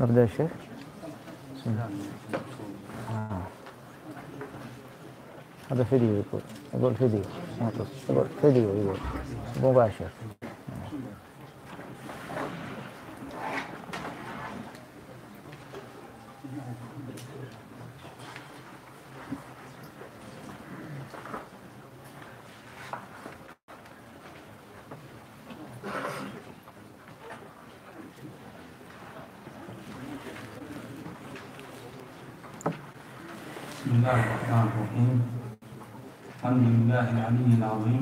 نبدأ يا شيخ. بسم الله. هذا فيديو يقول فيديو يقول فيديو يقول مباشر. بسم الله الرحمن الرحيم. الحمد لله العلي العظيم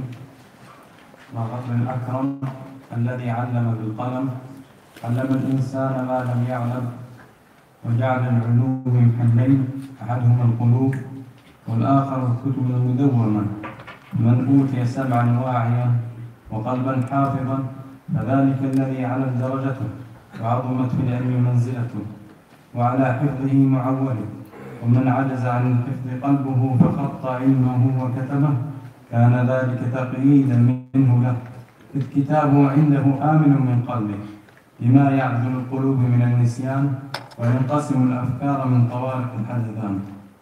والغفر الأكرم الذي علم بالقلم، علم الإنسان ما لم يعلم، وجعل العلوم محلين، أحدهما القلوب والآخر الكتب المدونة. من أوتي سمعا واعيا وقلبا حافظا فذلك الذي علت درجته وعظمت في العلم منزلته وعلى حفظه معوله. ومن عجز عن الحفظ قلبه فخط علمه وكتبه كان ذلك تقييدا منه له، إذ كتابه عنده آمن من قلبه بما يعزل القلوب من النسيان وينقسم الأفكار من طوارق الحدثان.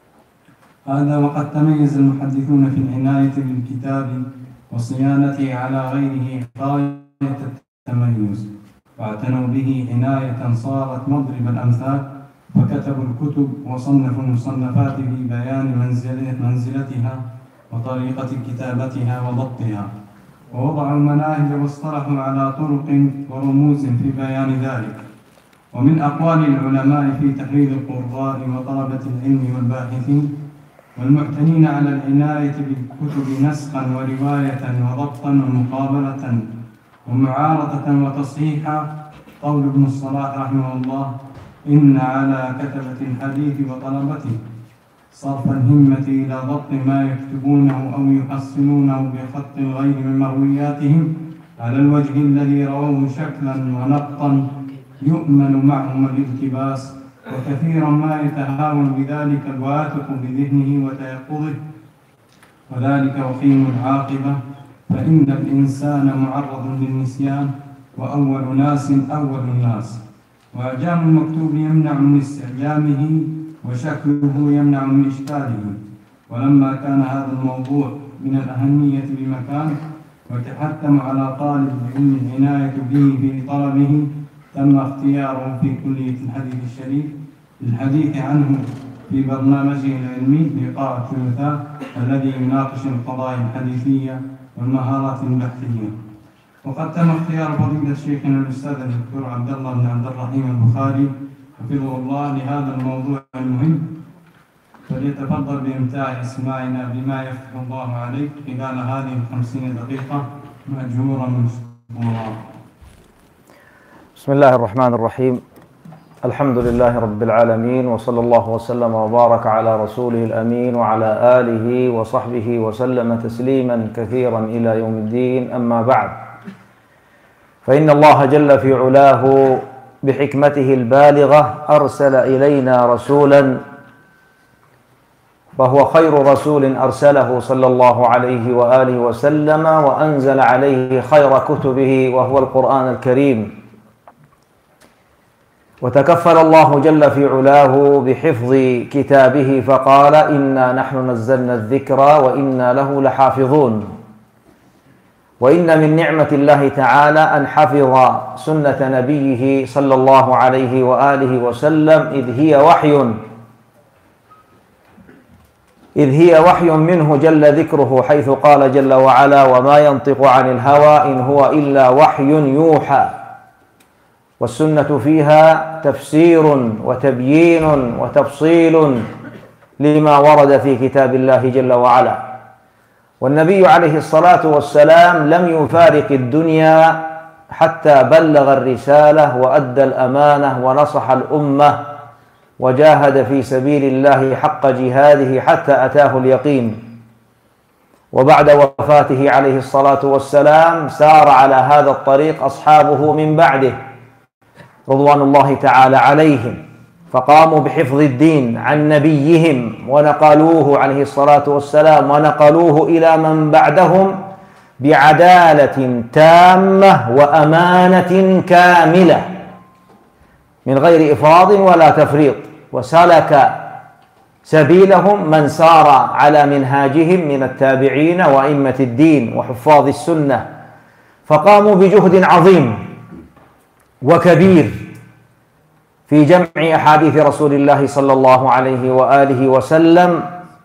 هذا وقد تميز المحدثون في العناية بالكتاب وصيانته على غيره غاية التميز، واعتنوا به عناية صارت مضرب الأمثال، فكتبوا الكتب وصنفوا المصنفات في بيان منزلتها وطريقة كتابتها وضبطها، ووضعوا المناهج واصطلحوا على طرق ورموز في بيان ذلك. ومن أقوال العلماء في تحرير القراء وطلبة العلم والباحثين والمعتنين على العناية بالكتب نسخا ورواية وضبطا ومقابلة ومعارضة وتصحيحا قول ابن الصلاح رحمه الله: إن على كتبة الحديث وطلبته صرف الهمة إلى ضبط ما يكتبونه أو يحصلونه بخط الغير من مروياتهم على الوجه الذي رووه شكلا ونقطا يؤمن معهم الالتباس، وكثيرا ما يتهاون بذلك الواثق بذهنه وتيقظه، وذلك وخيم العاقبة، فإن الإنسان معرض للنسيان، وأول ناس أول الناس، وإعجام المكتوب يمنع من استعجامه وشكله يمنع من إشكاله. ولما كان هذا الموضوع من الأهمية بمكان وتحتم على طالب العلم العناية به في طلبه، تم اختياره في كلية الحديث الشريف للحديث عنه في برنامجه العلمي لقاء الثلاثاء الذي يناقش القضايا الحديثية والمهارات البحثية. وقد تم اختيار فضيلة شيخنا الأستاذ الدكتور عبد الله بن عبد الرحيم البخاري حفظه الله لهذا الموضوع المهم، فليتفضل بإمتاع إسماعنا بما يفتح الله عليه خلال هذه 50 دقيقة مأجورا مشكورا. بسم الله الرحمن الرحيم. الحمد لله رب العالمين، وصلى الله وسلم وبارك على رسوله الأمين وعلى آله وصحبه وسلم تسليما كثيرا إلى يوم الدين. أما بعد، فإن الله جل في علاه بحكمته البالغة أرسل إلينا رسولا، وهو خير رسول أرسله صلى الله عليه وآله وسلم، وأنزل عليه خير كتبه وهو القرآن الكريم. وتكفل الله جل في علاه بحفظ كتابه فقال: إنا نحن نزلنا الذكر وإنا له لحافظون. وإن من نعمة الله تعالى أن حفظ سنة نبيه صلى الله عليه وآله وسلم، إذ هي وحي منه جل ذكره، حيث قال جل وعلا: وما ينطق عن الهوى إن هو إلا وحي يوحى. والسنة فيها تفسير وتبيين وتفصيل لما ورد في كتاب الله جل وعلا. والنبي عليه الصلاة والسلام لم يفارق الدنيا حتى بلغ الرسالة وأدى الأمانة ونصح الأمة وجاهد في سبيل الله حق جهاده حتى أتاه اليقين. وبعد وفاته عليه الصلاة والسلام سار على هذا الطريق أصحابه من بعده رضوان الله تعالى عليهم، فقاموا بحفظ الدين عن نبيهم ونقلوه عليه الصلاة والسلام ونقلوه إلى من بعدهم بعدالة تامة وأمانة كاملة. من غير إفراط ولا تفريط، وسلك سبيلهم من سار على منهاجهم من التابعين وأئمة الدين وحفاظ السنة، فقاموا بجهد عظيم وكبير في جمع أحاديث رسول الله صلى الله عليه وآله وسلم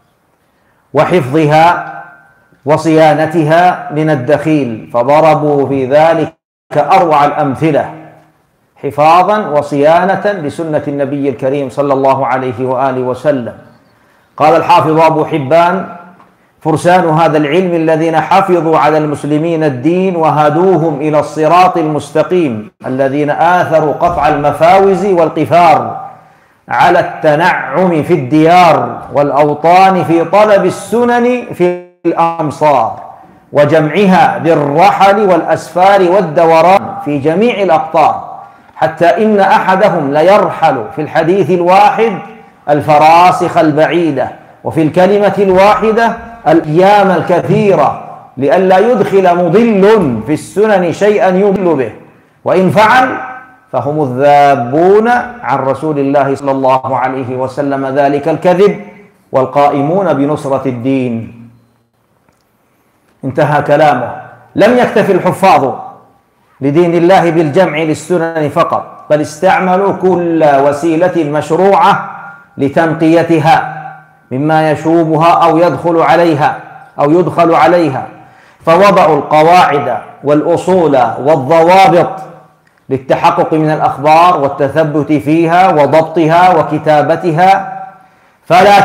وحفظها وصيانتها من الدخيل، فضربوا في ذلك أروع الأمثلة حفاظا وصيانة لسنة النبي الكريم صلى الله عليه وآله وسلم. قال الحافظ أبو حبان: فرسان هذا العلم الذين حفظوا على المسلمين الدين وهدوهم إلى الصراط المستقيم، الذين آثروا قطع المفاوز والقفار على التنعم في الديار والأوطان في طلب السنن في الأمصار وجمعها بالرحل والأسفار والدوران في جميع الأقطار، حتى إن أحدهم ليرحل في الحديث الواحد الفراسخ البعيدة، وفي الكلمة الواحدة الأيام الكثيرة، لئلا يدخل مضل في السنن شيئا يضل به، وإن فعل فهم الذابون عن رسول الله صلى الله عليه وسلم ذلك الكذب والقائمون بنصرة الدين. انتهى كلامه. لم يكتف الحفاظ لدين الله بالجمع للسنن فقط، بل استعملوا كل وسيلة مشروعة لتنقيتها مما يشوبها أو يدخل عليها، فوضعوا القواعد والأصول والضوابط للتحقق من الأخبار والتثبت فيها وضبطها وكتابتها، فلا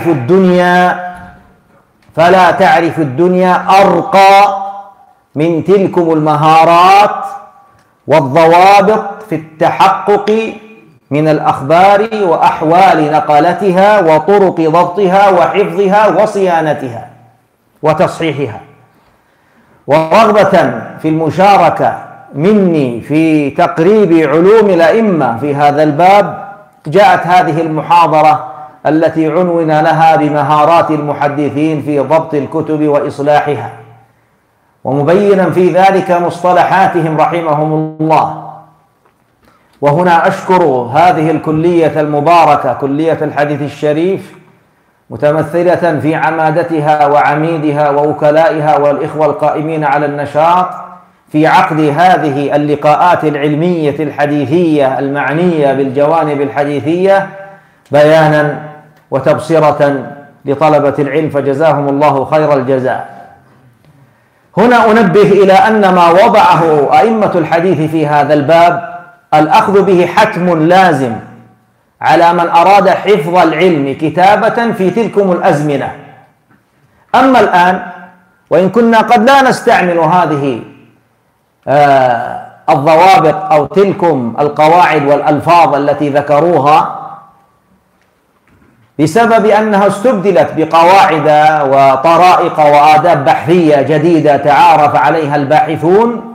تعرف الدنيا أرقى من تلكم المهارات والضوابط في التحقق من الأخبار وأحوال نقلتها وطرق ضبطها وحفظها وصيانتها وتصحيحها. ورغبة في المشاركة مني في تقريب علوم الأئمة في هذا الباب، جاءت هذه المحاضرة التي عنون لها بمهارات المحدثين في ضبط الكتب وإصلاحها، ومبينا في ذلك مصطلحاتهم رحمهم الله. وهنا أشكر هذه الكلية المباركة، كلية الحديث الشريف، متمثلة في عمادتها وعميدها ووكلائها والإخوة القائمين على النشاط في عقد هذه اللقاءات العلمية الحديثية المعنية بالجوانب الحديثية بيانا وتبصرة لطلبة العلم، فجزاهم الله خير الجزاء. هنا أنبه إلى أن ما وضعه أئمة الحديث في هذا الباب الأخذ به حتم لازم على من أراد حفظ العلم كتابة في تلكم الأزمنة. أما الآن وإن كنا قد لا نستعمل هذه الضوابط أو تلكم القواعد والألفاظ التي ذكروها بسبب أنها استبدلت بقواعد وطرائق وآداب بحثية جديدة تعارف عليها الباحثون،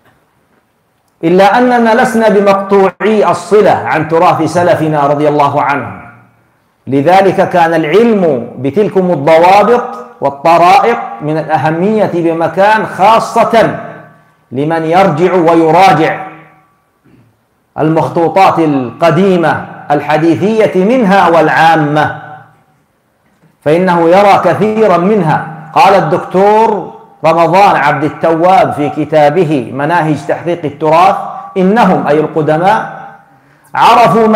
إلا أننا لسنا بمقطوعي الصلة عن تراث سلفنا رضي الله عنهم. لذلك كان العلم بتلكم الضوابط والطرائق من الأهمية بمكان، خاصة لمن يرجع ويراجع المخطوطات القديمة الحديثية منها والعامة، فإنه يرى كثيرا منها. قال الدكتور رمضان عبد التواب في كتابه مناهج تحقيق التراث: إنهم أي القدماء عرفوا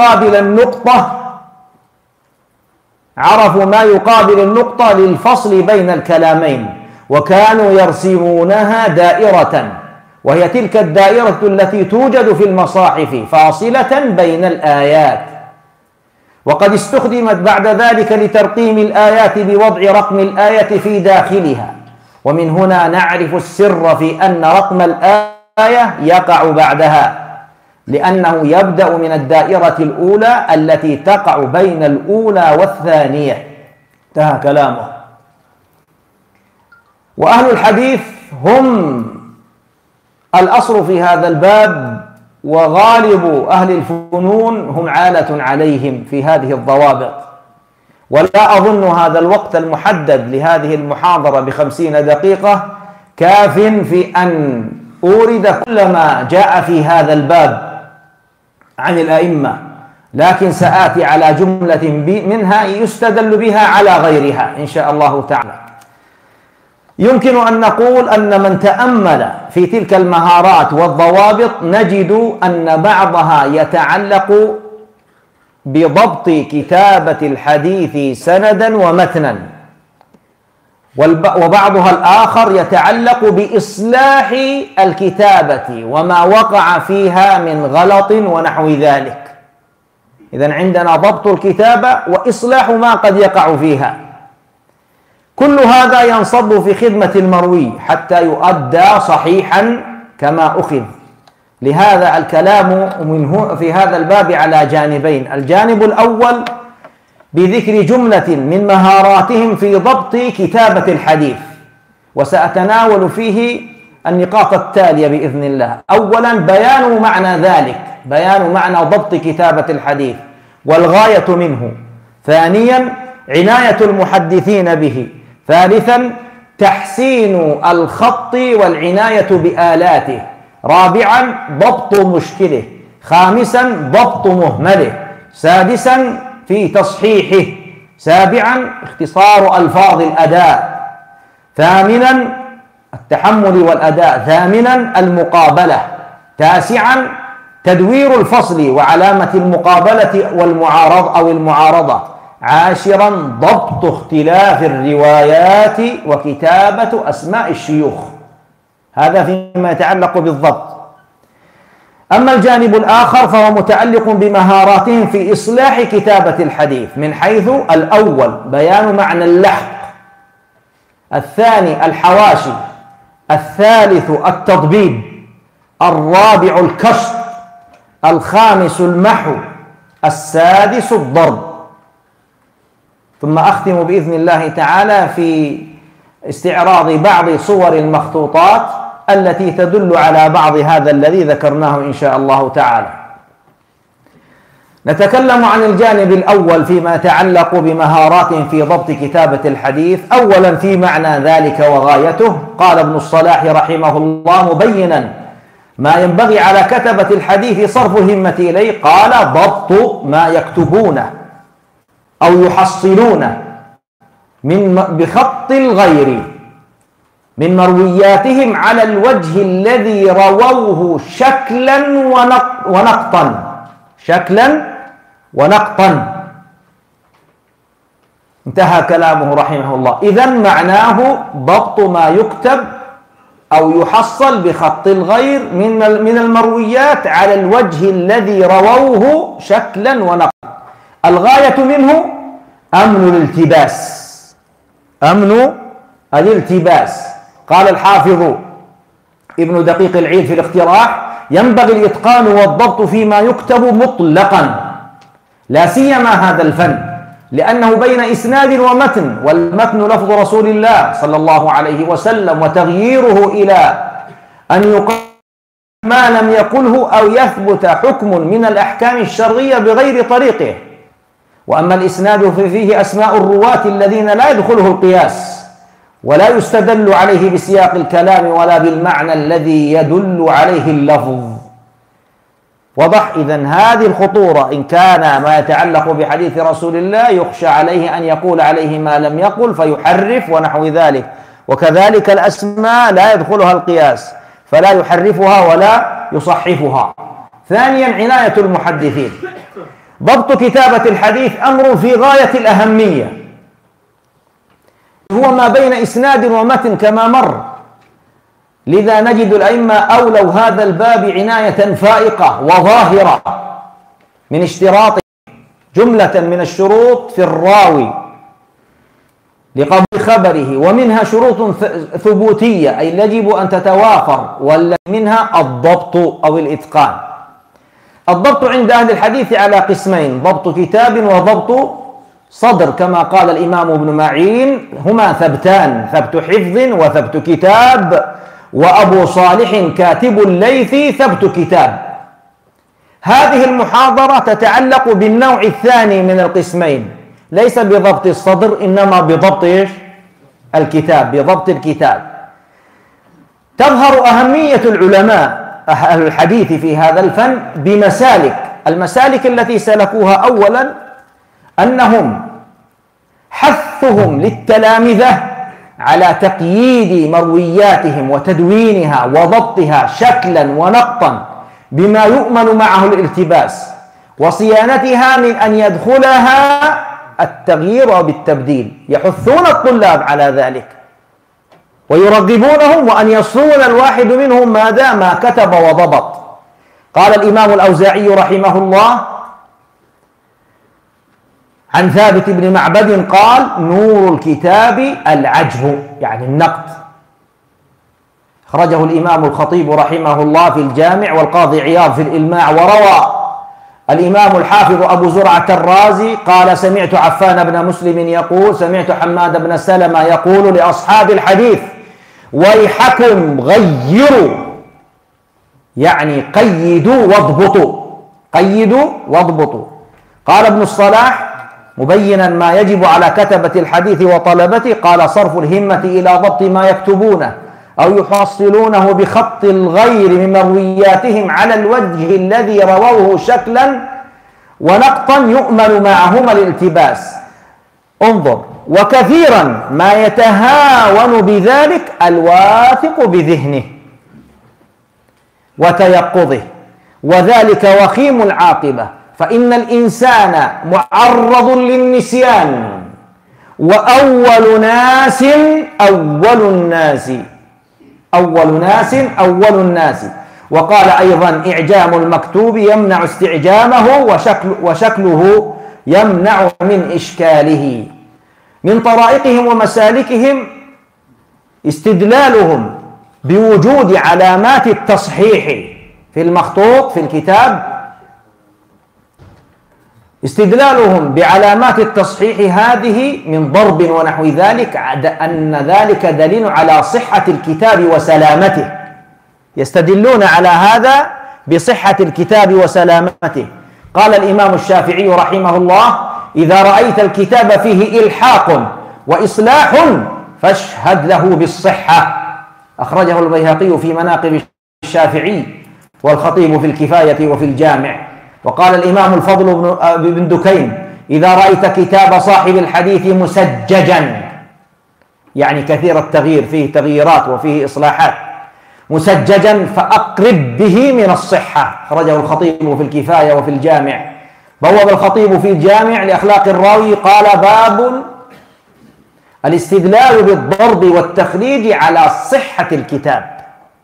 ما يقابل النقطة للفصل بين الكلامين، وكانوا يرسمونها دائرة، وهي تلك الدائرة التي توجد في المصاحف فاصلة بين الآيات، وقد استخدمت بعد ذلك لترقيم الآيات بوضع رقم الآية في داخلها. ومن هنا نعرف السر في أن رقم الآية يقع بعدها، لأنه يبدأ من الدائرة الأولى التي تقع بين الأولى والثانية. انتهى كلامه. وأهل الحديث هم الأصل في هذا الباب، وغالب أهل الفنون هم عالة عليهم في هذه الضوابط. ولا أظن هذا الوقت المحدد لهذه المحاضرة ب50 دقيقة كاف في أن أورد كل ما جاء في هذا الباب عن الأئمة، لكن سآتي على جملة منها يستدل بها على غيرها إن شاء الله تعالى. يمكن أن نقول أن من تأمل في تلك المهارات والضوابط نجد أن بعضها يتعلق بضبط كتابة الحديث سندا ومتنا، وبعضها الآخر يتعلق بإصلاح الكتابة وما وقع فيها من غلط ونحو ذلك. إذن عندنا ضبط الكتابة وإصلاح ما قد يقع فيها، كل هذا ينصب في خدمة المروي حتى يؤدى صحيحا كما أخذ. لهذا الكلام في هذا الباب على جانبين: الجانب الأول بذكر جملة من مهاراتهم في ضبط كتابة الحديث، وسأتناول فيه النقاط التالية بإذن الله. أولا بيان معنى ذلك، بيان معنى ضبط كتابة الحديث والغاية منه. ثانيا عناية المحدثين به. ثالثا تحسين الخط والعناية بآلاته. رابعا ضبط مشكله. خامسا ضبط مهمله. سادسا في تصحيحه. سابعا اختصار ألفاظ الأداء. ثامنا التحمل والأداء. ثامنا المقابلة. تاسعا تدوير الفصل وعلامة المقابلة والمعارضة أو المعارضة. عاشرا ضبط اختلاف الروايات وكتابة أسماء الشيوخ. هذا فيما يتعلق بالضبط. أما الجانب الآخر فهو متعلق بمهاراتهم في إصلاح كتابة الحديث، من حيث: الأول بيان معنى اللحق، الثاني الحواشي، الثالث التضبيب، الرابع الكشط، الخامس المحو، السادس الضرب. ثم أختم بإذن الله تعالى في استعراض بعض صور المخطوطات التي تدل على بعض هذا الذي ذكرناه إن شاء الله تعالى. نتكلم عن الجانب الأول فيما يتعلق بمهارات في ضبط كتابة الحديث. أولا في معنى ذلك وغايته، قال ابن الصلاح رحمه الله مبينا ما ينبغي على كتبة الحديث صرف الهمة إليه، قال: ضبط ما يكتبونه أو يحصلونه بخط الغير من مروياتهم على الوجه الذي رووه شكلا ونقطا. شكلا ونقطا. انتهى كلامه رحمه الله. إذن معناه ضبط ما يكتب أو يحصل بخط الغير من المرويات على الوجه الذي رووه شكلا ونقطا. الغاية منه أمن الالتباس. أمن الالتباس. قال الحافظ ابن دقيق العيد في الاقتراح: ينبغي الإتقان والضبط فيما يكتب مطلقا، لا سيما هذا الفن، لأنه بين إسناد ومتن، والمتن لفظ رسول الله صلى الله عليه وسلم، وتغييره إلى أن يقال ما لم يقله أو يثبت حكم من الأحكام الشرعية بغير طريقه. وأما الإسناد ففيه أسماء الرواة الذين لا يدخله القياس، ولا يستدل عليه بسياق الكلام ولا بالمعنى الذي يدل عليه اللفظ. وضح إذن هذه الخطورة. إن كان ما يتعلق بحديث رسول الله يخشى عليه أن يقول عليه ما لم يقل فيحرف ونحو ذلك، وكذلك الأسماء لا يدخلها القياس فلا يحرفها ولا يصحفها. ثانيا عناية المحدثين. ضبط كتابة الحديث أمر في غاية الأهمية، هو ما بين إسناد ومتن كما مر. لذا نجد الأئمة أولوا هذا الباب عناية فائقة وظاهرة من اشتراط جملة من الشروط في الراوي لقبول خبره، ومنها شروط ثبوتية أي يجب أن تتوافر، ومنها الضبط أو الإتقان. الضبط عند أهل الحديث على قسمين: ضبط كتاب وضبط صدر، كما قال الإمام ابن معين: هما ثبتان، ثبت حفظ وثبت كتاب، وأبو صالح كاتب الليث ثبت كتاب. هذه المحاضرة تتعلق بالنوع الثاني من القسمين، ليس بضبط الصدر إنما بضبط الكتاب، بضبط الكتاب. تظهر أهمية العلماء أهل الحديث في هذا الفن بمسالك المسالك التي سلكوها أولا أنهم حثهم للتلامذة على تقييد مروياتهم وتدوينها وضبطها شكلا ونقطا بما يؤمن معه الالتباس، وصيانتها من أن يدخلها التغيير بالتبديل. يحثون الطلاب على ذلك ويرغبونهم، وأن يصون الواحد منهم ما كتب وضبط. قال الإمام الأوزاعي رحمه الله عن ثابت بن معبد قال: نور الكتاب العجه، يعني النقد. أخرجه الإمام الخطيب رحمه الله في الجامع، والقاضي عياض في الإلماع. وروى الإمام الحافظ أبو زرعة الرازي قال: سمعت عفان بن مسلم يقول: سمعت حماد بن سلمة يقول لأصحاب الحديث: ويحكم غيروا، يعني قيدوا واضبطوا، قيدوا واضبطوا. قال ابن الصلاح مبينا ما يجب على كتبة الحديث وطلبته، قال: صرف الهمة إلى ضبط ما يكتبونه أو يحصلونه بخط الغير من مروياتهم على الوجه الذي رووه شكلا ونقطا يؤمن معهما الالتباس. انظر: وكثيرا ما يتهاون بذلك الواثق بذهنه وتيقظه، وذلك وخيم العاقبة، فإن الإنسان معرض للنسيان، وأول ناس أول الناس. وقال أيضا: إعجام المكتوب يمنع استعجامه، وشكله يمنع من إشكاله. من طرائقهم ومسالكهم استدلالهم بوجود علامات التصحيح في المخطوط في الكتاب، استدلالهم بعلامات التصحيح هذه من ضرب ونحو ذلك، أن ذلك دليل على صحة الكتاب وسلامته. يستدلون على هذا بصحة الكتاب وسلامته. قال الإمام الشافعي رحمه الله: إذا رأيت الكتاب فيه إلحاق وإصلاح فاشهد له بالصحة. أخرجه البيهقي في مناقب الشافعي، والخطيب في الكفاية وفي الجامع. وقال الإمام الفضل بن دكين: إذا رأيت كتاب صاحب الحديث مسججا، يعني كثير التغيير، فيه تغييرات وفيه إصلاحات، مسججا فأقرب به من الصحة. أخرجه الخطيب في الكفاية وفي الجامع. بوب الخطيب في الجامع لأخلاق الراوي قال: باب الاستدلال بالضرب والتخريج على صحة الكتاب.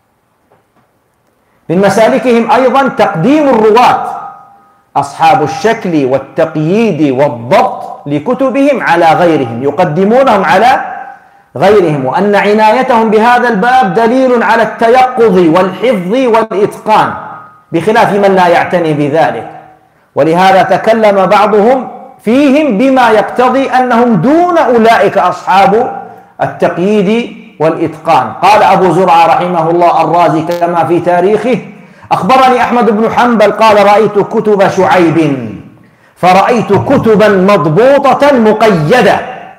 من مسالكهم أيضا تقديم الرواة أصحاب الشكل والتقييد والضبط لكتبهم على غيرهم، يقدمونهم على غيرهم، وأن عنايتهم بهذا الباب دليل على التيقظ والحفظ والإتقان، بخلاف من لا يعتني بذلك. ولهذا تكلم بعضهم فيهم بما يقتضي أنهم دون أولئك أصحاب التقييد والإتقان. قال أبو زرعة رحمه الله الرازي كما في تاريخه: أخبرني أحمد بن حنبل قال: رأيت كتب شعيب فرأيت كتبا مضبوطة مقيدة،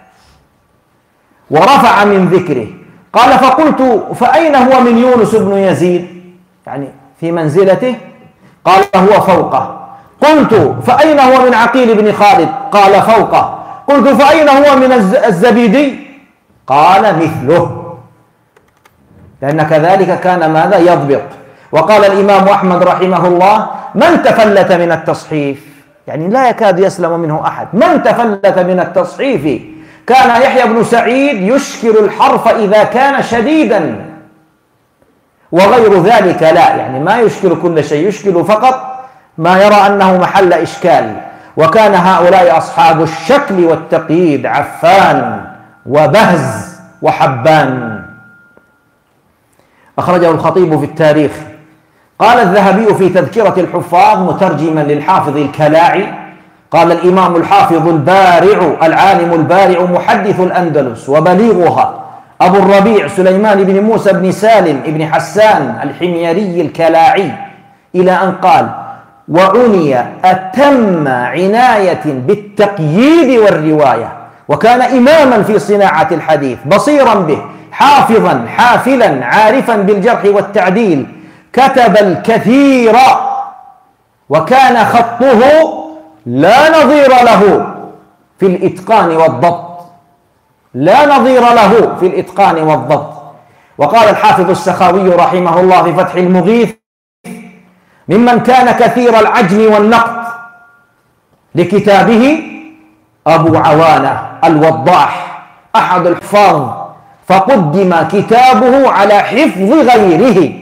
ورفع من ذكره. قال: فقلت: فأين هو من يونس بن يزيد، يعني في منزلته؟ قال: هو فوقه. قلت: فأين هو من عقيل بن خالد؟ قال: فوقه. قلت: فأين هو من الزبيدي؟ قال: مثله، لأن كذلك كان ماذا؟ يضبط. وقال الإمام أحمد رحمه الله: من تفلت من التصحيف، يعني لا يكاد يسلم منه أحد، من تفلت من التصحيف كان يحيى بن سعيد يشكل الحرف إذا كان شديدا، وغير ذلك لا، يعني ما يشكل كل شيء، يشكل فقط ما يرى أنه محل إشكال. وكان هؤلاء أصحاب الشكل والتقييد: عفان وبهز وحبان. أخرجه الخطيب في التاريخ. قال الذهبي في تذكرة الحفاظ مترجما للحافظ الكلاعي: قال الإمام الحافظ البارع العالم البارع محدث الأندلس وبليغها أبو الربيع سليمان بن موسى بن سالم بن حسان الحميري الكلاعي، إلى أن قال: وعني أتم عناية بالتقييد والرواية، وكان إماما في صناعة الحديث، بصيرا به، حافظا حافلا، عارفا بالجرح والتعديل، كتب الكثير وكان خطه لا نظير له في الإتقان والضبط، لا نظير له في الإتقان والضبط. وقال الحافظ السخاوي رحمه الله في فتح المغيث: ممن كان كثير العجم والنقد لكتابه أبو عوانة الوضاح أحد الحفاظ، فقدم كتابه على حفظ غيره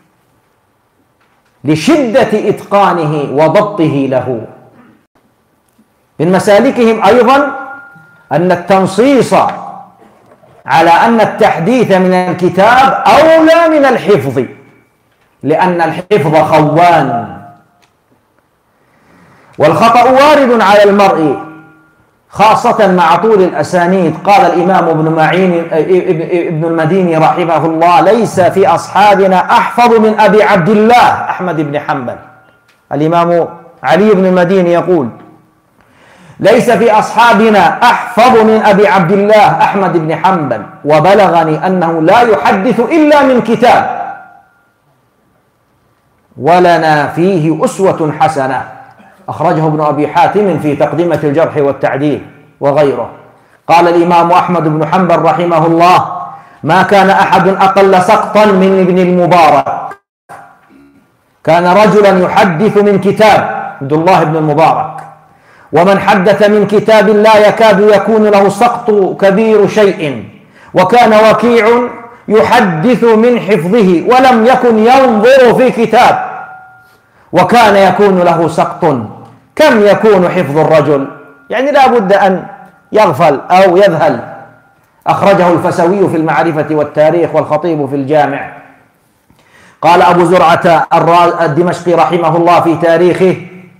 لشدة إتقانه وضبطه له. من مسالكهم أيضا أن التنصيص على أن التحديث من الكتاب أولى من الحفظ، لأن الحفظ خوان، والخطأ وارد على المرء خاصة مع طول الأسانيد. قال الإمام ابن المديني رحمه الله: ليس في أصحابنا أحفظ من أبي عبد الله أحمد بن حنبل. الإمام علي بن المديني يقول: ليس في أصحابنا أحفظ من أبي عبد الله أحمد بن حنبل، وبلغني أنه لا يحدث إلا من كتاب، ولنا فيه أسوة حسنة. أخرجه ابن أبي حاتم في تقدمة الجرح والتعديل وغيره. قال الإمام أحمد بن حنبل رحمه الله: ما كان أحد أقل سقطا من ابن المبارك. كان رجلا يحدث من كتاب، عبد الله بن المبارك، ومن حدث من كتاب لا يكاد يكون له سقط كبير شيء. وكان وكيع يحدث من حفظه ولم يكن ينظر في كتاب، وكان يكون له سقط. كم يكون حفظ الرجل؟ يعني لا بد أن يغفل أو يذهل. أخرجه الفسوي في المعرفة والتاريخ، والخطيب في الجامع. قال أبو زرعة الدمشقي رحمه الله في تاريخه: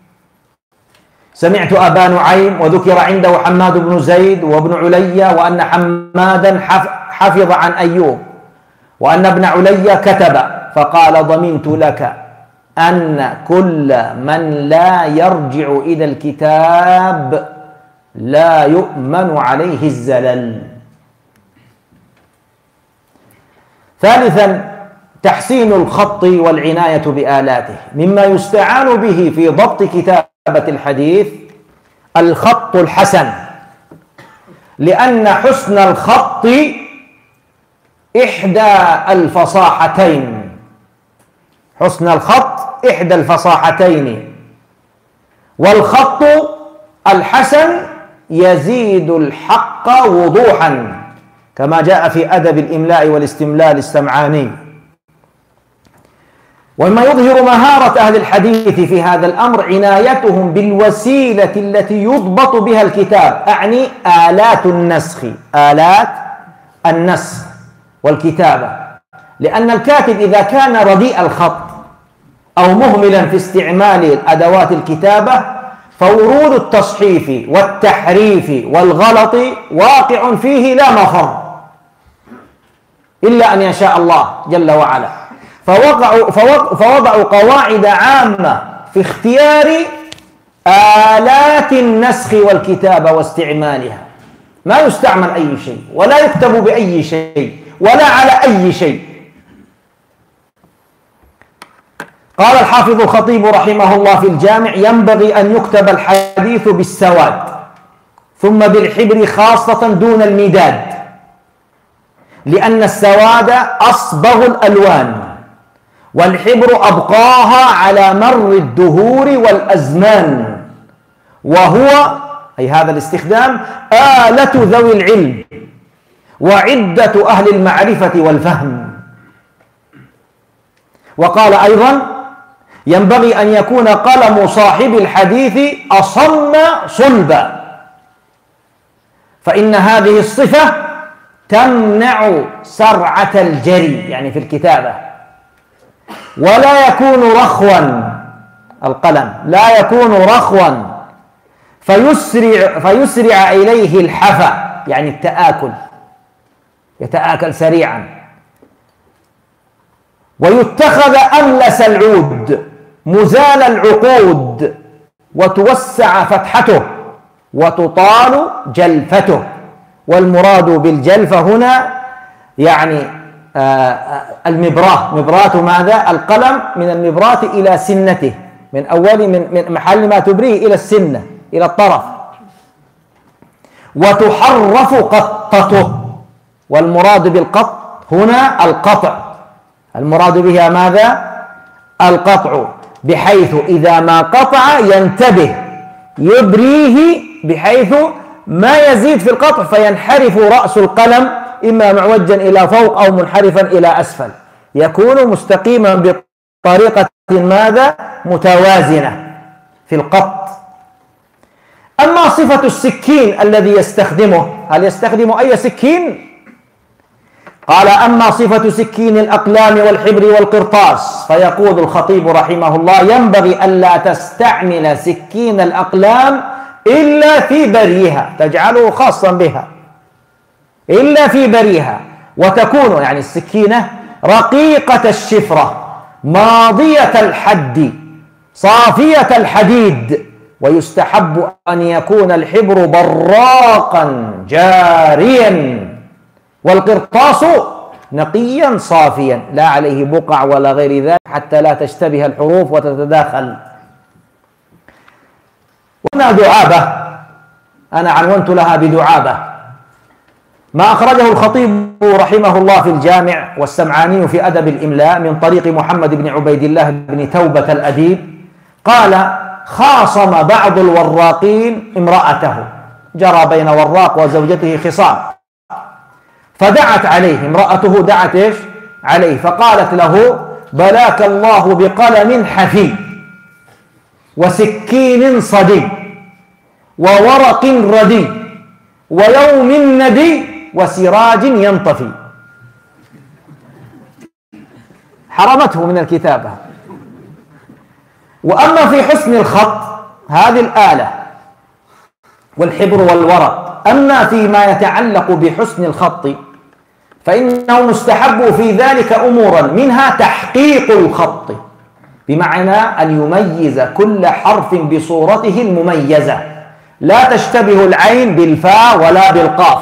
سمعت أبا نعيم وذكر عنده حماد بن زيد وابن علي، وأن حمادا حفظ عن أيوب، وأن ابن علي كتب، فقال: ضمنت لك أن كل من لا يرجع إلى الكتاب لا يؤمن عليه الزلل. ثالثا: تحسين الخط والعناية بآلاته. مما يستعان به في ضبط كتابة الحديث الخط الحسن، لأن حسن الخط إحدى الفصاحتين. حسن الخط إحدى الفصاحتين، والخط الحسن يزيد الحق وضوحا، كما جاء في أدب الإملاء والاستملاء للسمعاني. ومما يظهر مهارة أهل الحديث في هذا الأمر عنايتهم بالوسيلة التي يضبط بها الكتاب، أعني آلات النسخ، آلات النسخ والكتابة. لأن الكاتب إذا كان رديء الخط أو مهملا في استعمال أدوات الكتابة، فورود التصحيف والتحريف والغلط واقع فيه لا مفر، إلا أن يشاء الله جل وعلا. فوضعوا قواعد عامة في اختيار آلات النسخ والكتابة واستعمالها. ما يستعمل أي شيء، ولا يكتب بأي شيء، ولا على أي شيء. قال الحافظ الخطيب رحمه الله في الجامع: ينبغي أن يكتب الحديث بالسواد، ثم بالحبر خاصة دون المداد، لأن السواد أصبغ الألوان، والحبر أبقاها على مر الدهور والأزمان، وهو أي هذا الاستخدام آلة ذوي العلم وعدة أهل المعرفة والفهم. وقال أيضا: ينبغي أن يكون قلم صاحب الحديث أصم صلبا، فإن هذه الصفة تمنع سرعة الجري، يعني في الكتابة. ولا يكون رخوا، القلم لا يكون رخوا فيسرع إليه الحفى، يعني التآكل، يتآكل سريعا. ويتخذ أملس العود مزال العقود، وتوسع فتحته وتطال جلفته. والمراد بالجلفة هنا يعني المبراه. مبراه ماذا؟ القلم من المبراه إلى سنته، من محل ما تبريه إلى السنة، إلى الطرف. وتحرف قطته، والمراد بالقط هنا القطع، المراد بها ماذا؟ القطع، بحيث إذا ما قطع ينتبه يبريه بحيث ما يزيد في القطع فينحرف رأس القلم إما معوجا إلى فوق أو منحرفا إلى أسفل، يكون مستقيما بطريقة ماذا؟ متوازنة في القط. أما صفة السكين الذي يستخدمه، هل يستخدم أي سكين؟ قال: أما صفة سكين الأقلام والحبر والقرطاس فيقول الخطيب رحمه الله: ينبغي ألا تستعمل سكين الأقلام إلا في بريها، تجعله خاصا بها إلا في بريها، وتكون يعني السكينة رقيقة الشفرة ماضية الحد صافية الحديد، ويستحب أن يكون الحبر براقا جاريا، والقرطاس نقيا صافيا لا عليه بقع ولا غير ذلك، حتى لا تشتبه الحروف وتتداخل. وهنا دعابة أنا عنونت لها بدعابة، ما أخرجه الخطيب رحمه الله في الجامع والسمعاني في أدب الإملاء من طريق محمد بن عبيد الله بن توبة الأديب قال: خاصم بعض الوراقين امرأته، جرى بين وراق وزوجته خصام، فدعت عليه امرأته، دعت إيش عليه، فقالت له: بلاك الله بقلم حفي وسكين صدي وورق ردي ويوم ندي وسراج ينطفي. حرمته من الكتابة. وأما في حسن الخط هذه الآلة والحبر والورق، أما فيما يتعلق بحسن الخط فإنه مستحب في ذلك أمورا، منها تحقيق الخط، بمعنى أن يميز كل حرف بصورته المميزة، لا تشتبه العين بالفاء ولا بالقاف،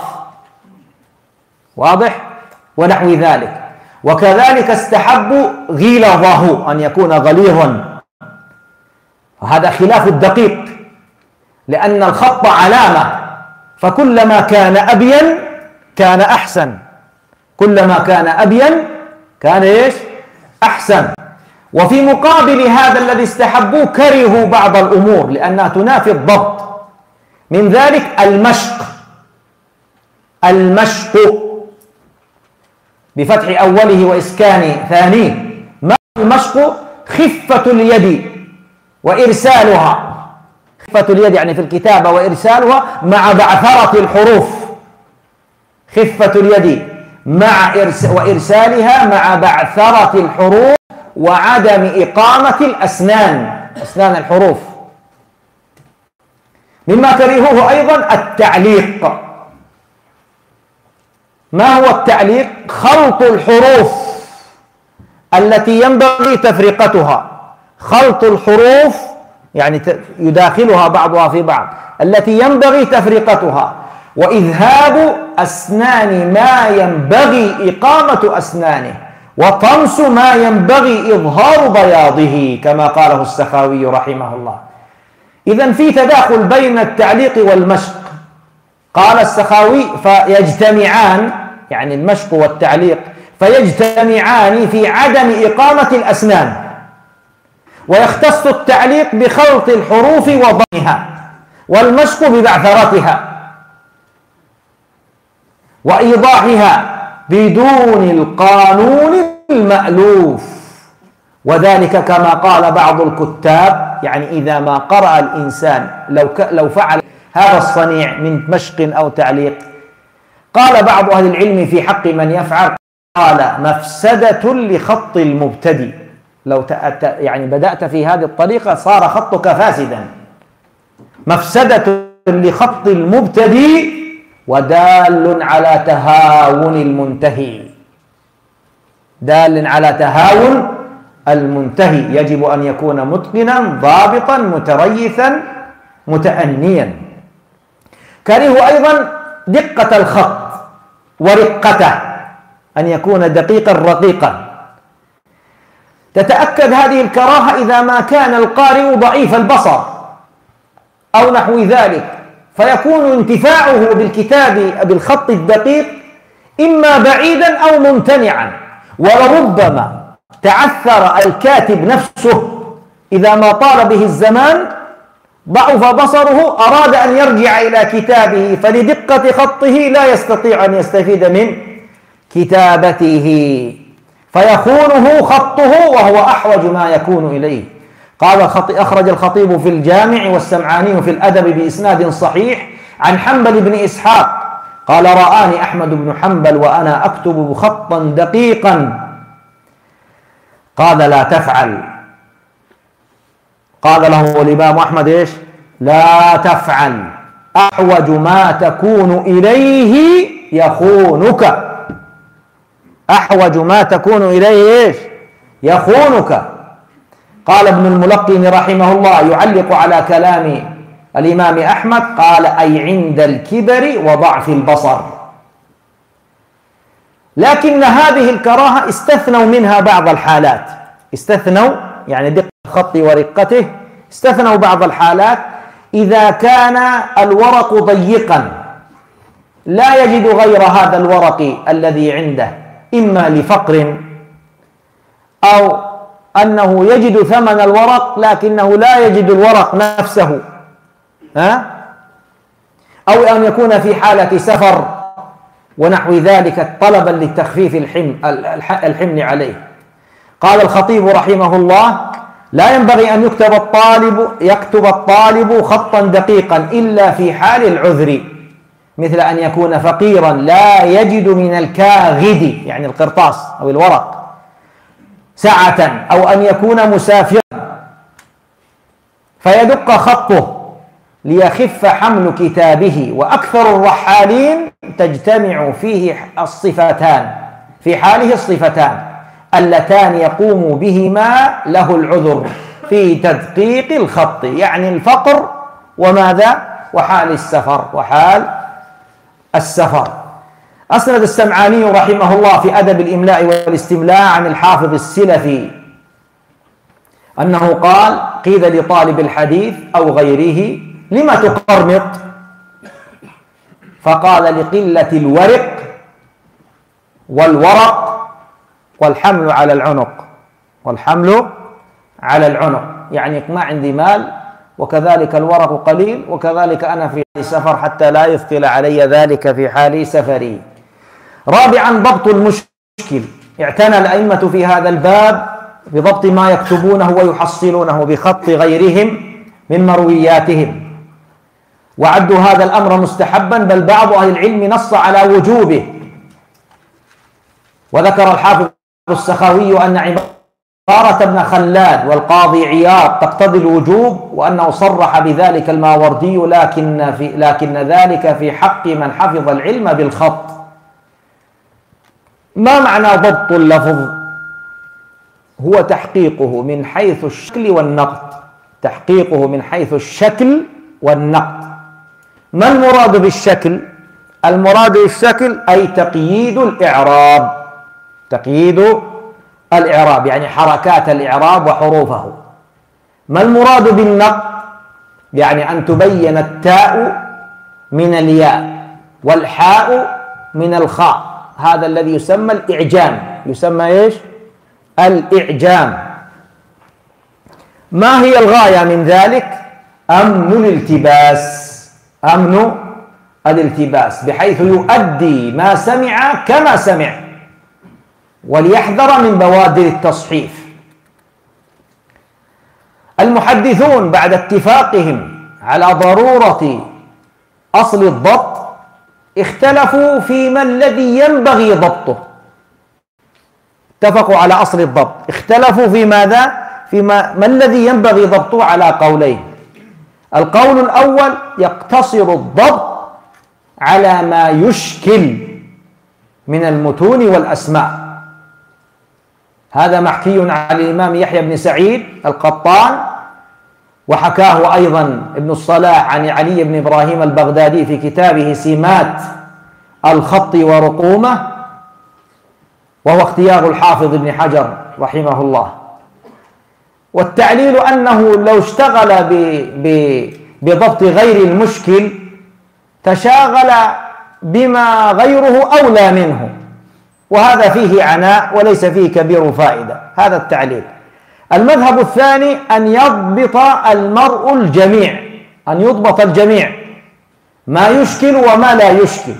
واضح؟ ونحو ذلك. وكذلك استحب غلظه، أن يكون غليظا، وهذا خلاف الدقيق، لأن الخط علامة، فكلما كان أبين كان أحسن، كلما كان أبين كان إيش؟ أحسن. وفي مقابل هذا الذي استحبوه كرهوا بعض الأمور لأنها تنافي الضبط، من ذلك المشق بفتح أوله وإسكان ثانيه. ما المشق؟ خفة اليد وإرسالها، خفة اليد يعني في الكتابة وإرسالها مع بعثرة الحروف، خفة اليد وإرسالها مع بعثرة الحروف وعدم إقامة أسنان الحروف. مما كرهوه أيضا التعليق. ما هو التعليق؟ خلط الحروف التي ينبغي تفرقتها، خلط الحروف يعني يداخلها بعضها في بعض التي ينبغي تفرقتها، وإذهاب أسنان ما ينبغي إقامة أسنانه، وطمس ما ينبغي إظهار بياضه، كما قاله السخاوي رحمه الله. إذن في تداخل بين التعليق والمشق. قال السخاوي: فيجتمعان، يعني المشق والتعليق فيجتمعان في عدم إقامة الأسنان، ويختص التعليق بخلط الحروف وضمها، والمشق ببعثرتها وإيضاحها بدون القانون المألوف. وذلك كما قال بعض الكتاب، يعني إذا ما قرأ الإنسان لو فعل هذا الصنيع من مشق أو تعليق، قال بعض أهل العلم في حق من يفعل، قال: مفسدة لخط المبتدئ، لو يعني بدأت في هذه الطريقة صار خطك فاسدا. مفسدة لخط المبتدئ ودال على تهاون المنتهي، دال على تهاون المنتهي، يجب أن يكون متقنا ضابطا متريثا متأنيا. كرهوا أيضا دقة الخط ورقته، أن يكون دقيقا رقيقا. تتأكد هذه الكراهة إذا ما كان القارئ ضعيف البصر أو نحو ذلك، فيكون انتفاعه بالكتاب بالخط الدقيق إما بعيدا أو ممتنعا. ولربما تعثر الكاتب نفسه إذا ما طال به الزمان، ضعف بصره، أراد أن يرجع إلى كتابه، فلدقة خطه لا يستطيع أن يستفيد من كتابته، فيخونه خطه وهو أحوج ما يكون إليه. قال أخرج الخطيب في الجامع والسمعاني في الأدب بإسناد صحيح عن حنبل بن إسحاق قال: رآني أحمد بن حنبل وأنا أكتب خطا دقيقا، قال: لا تفعل. قال له الإمام أحمد: إيش؟ لا تفعل، أحوج ما تكون إليه يخونك. أحوج ما تكون إليه إيش؟ يخونك. قال ابن الملقن رحمه الله يعلق على كلام الإمام أحمد، قال: أي عند الكبر وضعف البصر. لكن هذه الكراهة استثنوا منها بعض الحالات، استثنوا يعني دقة الخط ورقته، استثنوا بعض الحالات إذا كان الورق ضيقا لا يجد غير هذا الورق الذي عنده، إما لفقر أو أنه يجد ثمن الورق لكنه لا يجد الورق نفسه، أو أن يكون في حالة سفر ونحو ذلك طلبا للتخفيف الحمل عليه. قال الخطيب رحمه الله: لا ينبغي أن يكتب الطالب خطا دقيقا إلا في حال العذر، مثل أن يكون فقيرا لا يجد من الكاغد يعني القرطاس أو الورق سعة، أو أن يكون مسافرا فيدق خطه ليخف حمل كتابه. وأكثر الرحالين تجتمع فيه الصفتان، في حاله الصفتان اللتان يقوم بهما له العذر في تدقيق الخط، يعني الفقر وماذا؟ وحال السفر، وحال السفر. أسند السمعاني رحمه الله في أدب الإملاء والاستملاء عن الحافظ السلفي أنه قال: قيل لطالب الحديث أو غيره: لما تقرمط؟ فقال: لقلة الورق والورق والحمل على العنق. والحمل على العنق يعني ما عندي مال، وكذلك الورق قليل، وكذلك أنا في سفر حتى لا يثقل علي ذلك في حال سفري. رابعا ضبط المشكل. اعتنى الأئمة في هذا الباب بضبط ما يكتبونه ويحصلونه بخط غيرهم من مروياتهم، وعدوا هذا الأمر مستحبا، بل بعض أهل العلم نص على وجوبه. وذكر الحافظ السخاوي أن عبارة ابن خلاد والقاضي عياض تقتضي الوجوب، وأنه صرح بذلك الماوردي، لكن ذلك في حق من حفظ العلم بالخط. ما معنى ضبط اللفظ؟ هو تحقيقه من حيث الشكل والنقط، تحقيقه من حيث الشكل والنقط. ما المراد بالشكل؟ المراد بالشكل أي تقييد الإعراب، تقييد الإعراب يعني حركات الإعراب وحروفه. ما المراد بالنقط؟ يعني أن تبين التاء من الياء والحاء من الخاء، هذا الذي يسمى الإعجام، يسمى إيش؟ الإعجام. ما هي الغاية من ذلك؟ أمن الالتباس، أمن الالتباس، بحيث يؤدي ما سمع كما سمع، وليحذر من بوادر التصحيف. المحدثون بعد اتفاقهم على ضرورة أصل الضبط اختلفوا فيما الذي ينبغي ضبطه. اتفقوا على أصل الضبط، اختلفوا في ماذا؟ ما الذي ينبغي ضبطه على قولين. القول الأول يقتصر الضبط على ما يشكل من المتون والأسماء، هذا محكي عن الإمام يحيى بن سعيد القطان، وحكاه أيضا ابن الصلاح عن علي بن إبراهيم البغدادي في كتابه سمات الخط ورقومه، وهو اختيار الحافظ ابن حجر رحمه الله. والتعليل أنه لو اشتغل بضبط غير المشكل تشاغل بما غيره أولى منه، وهذا فيه عناء وليس فيه كبير فائدة. هذا التعليل. المذهب الثاني أن يضبط المرء الجميع، أن يضبط الجميع، ما يشكل وما لا يشكل.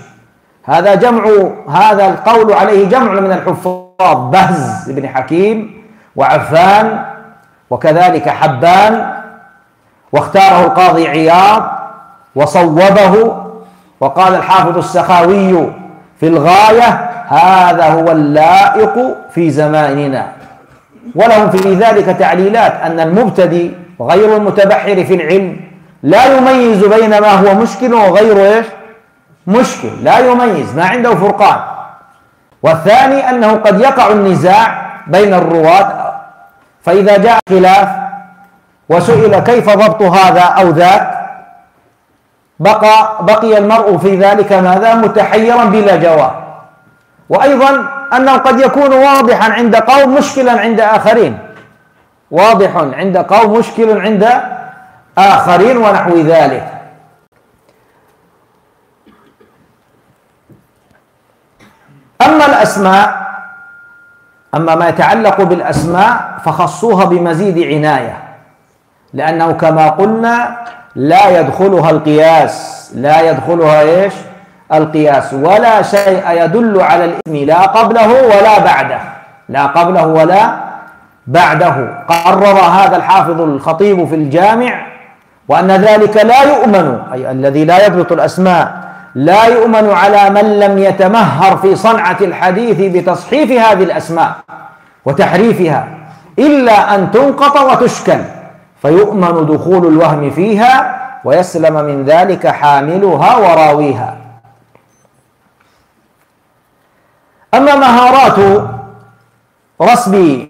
هذا القول عليه جمع من الحفاظ، بهز بن حكيم وعفان وكذلك حبان، واختاره القاضي عياض وصوبه، وقال الحافظ السخاوي في الغاية هذا هو اللائق في زماننا. ولهم في ذلك تعليلات، أن المبتدئ وغير المتبحر في العلم لا يميز بين ما هو مشكل وغير مشكل، لا يميز، ما عنده فرقان. والثاني أنه قد يقع النزاع بين الرواة، فإذا جاء خلاف وسئل كيف ضبط هذا أو ذاك بقي المرء في ذلك ماذا؟ متحيرا بلا جواب. وأيضا أنه قد يكون واضحا عند قوم مشكلا عند آخرين، واضح عند قوم مشكل عند آخرين ونحو ذلك. أما الأسماء، أما ما يتعلق بالأسماء فخصوها بمزيد عناية، لأنه كما قلنا لا يدخلها القياس، لا يدخلها القياس، ولا شيء يدل على الاسم لا قبله ولا بعده، لا قبله ولا بعده. قرر هذا الحافظ الخطيب في الجامع، وأن ذلك لا يؤمن، أي الذي لا يضبط الأسماء لا يؤمن على من لم يتمهر في صنعة الحديث بتصحيف هذه الأسماء وتحريفها، إلا أن تنقط وتشكل، فيؤمن دخول الوهم فيها ويسلم من ذلك حاملها وراويها. أما مهارات رسم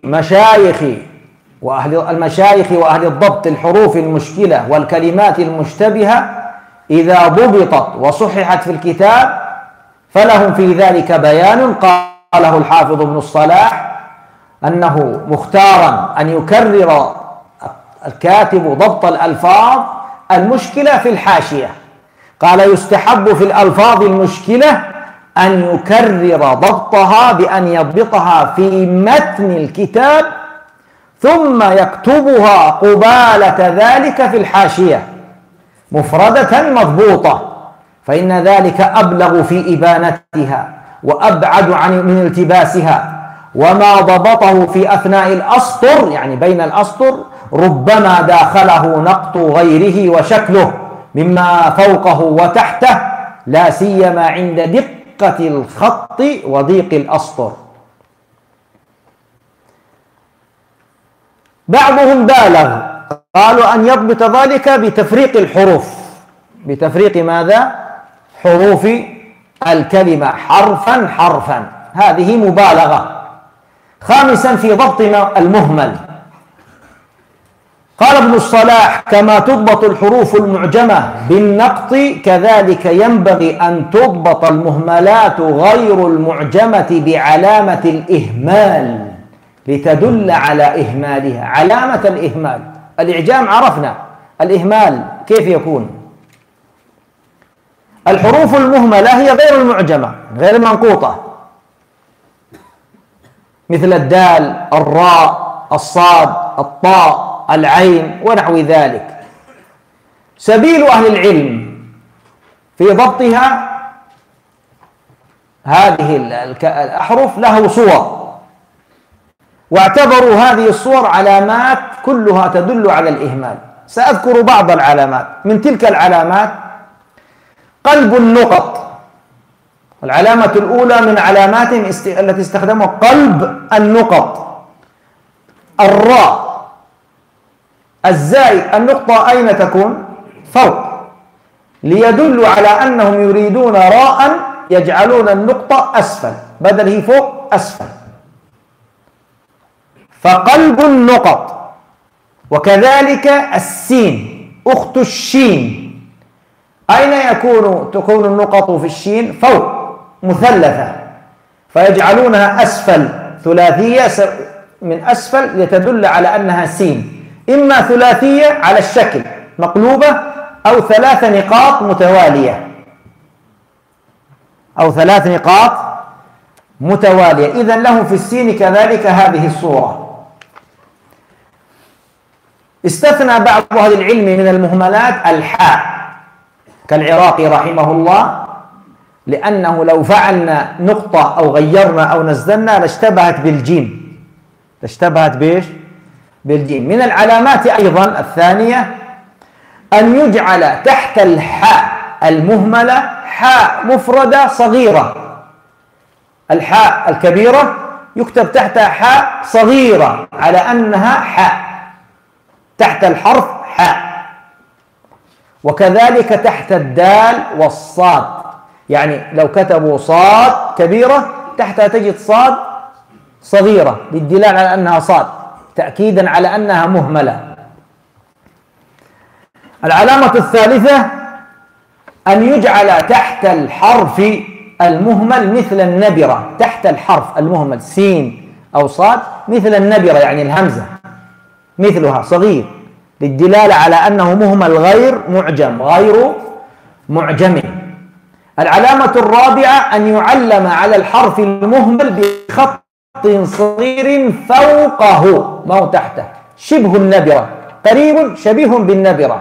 المشايخ وأهل الضبط الحروف المشكلة والكلمات المشتبهة إذا ضبطت وصححت في الكتاب فلهم في ذلك بيان. قاله الحافظ ابن الصلاح أنه مختارا أن يكرر الكاتب ضبط الألفاظ المشكلة في الحاشية. قال يستحب في الألفاظ المشكلة أن يكرر ضبطها بأن يضبطها في متن الكتاب ثم يكتبها قبالة ذلك في الحاشية مفردة مضبوطة، فإن ذلك أبلغ في إبانتها وأبعد من التباسها. وما ضبطه في أثناء الأسطر، يعني بين الأسطر، ربما داخله نقط غيره وشكله مما فوقه وتحته، لا سيما عند دقة الخط وضيق الأسطر. بعضهم بالغ، قالوا أن يضبط ذلك بتفريق الحروف، بتفريق ماذا؟ حروف الكلمة حرفا حرفا، هذه مبالغة. خامسا في ضبط المهمل، قال ابن الصلاح كما تضبط الحروف المعجمة بالنقط كذلك ينبغي أن تضبط المهملات غير المعجمة بعلامة الإهمال لتدل على إهمالها. علامة الإهمال، الإعجام عرفنا، الإهمال كيف يكون؟ الحروف المهملة هي غير المعجمة، غير المنقوطة، مثل الدال، الراء، الصاد، الطاء، العين ونحو ذلك. سبيل أهل العلم في ضبطها هذه الأحرف له صور، واعتبروا هذه الصور علامات كلها تدل على الإهمال. سأذكر بعض العلامات. من تلك العلامات قلب النقط، العلامة الأولى من علاماتهم التي استخدموا قلب النقط. الراء، الزاي، النقطة أين تكون؟ فوق، ليدل على أنهم يريدون راء يجعلون النقطة أسفل، بدل هي فوق أسفل، فقلب النقط. وكذلك السين أخت الشين، أين تكون النقط في الشين؟ فوق مثلثة، فيجعلونها أسفل ثلاثية من أسفل لتدل على أنها سين، إما ثلاثية على الشكل مقلوبة أو 3 نقاط متوالية، أو 3 نقاط متوالية. إذن له في السين كذلك هذه الصورة. استثنى بعض أهل العلم من المهملات الحاء كالعراقي رحمه الله، لأنه لو فعلنا نقطة أو غيرنا أو نزلنا لاشتبهت بالجيم، اشتبهت بإيش؟ بالجيم. من العلامات أيضا الثانية أن يجعل تحت الحاء المهملة حاء مفردة صغيرة، الحاء الكبيرة يكتب تحتها حاء صغيرة على أنها حاء، تحت الحرف حاء. وكذلك تحت الدال والصاد، يعني لو كتبوا صاد كبيرة تحتها تجد صاد صغيرة للدلالة على أنها صاد، تأكيدا على أنها مهملة. العلامة الثالثة أن يجعل تحت الحرف المهمل مثل النبرة، تحت الحرف المهمل سين أو صاد مثل النبرة يعني الهمزة مثلها صغير للدلالة على أنه مهمل غير معجم. العلامة الرابعة أن يعلم على الحرف المهمل بخط صغير فوقه ما هو تحته، شبه النبرة، قريب شبيه بالنبرة.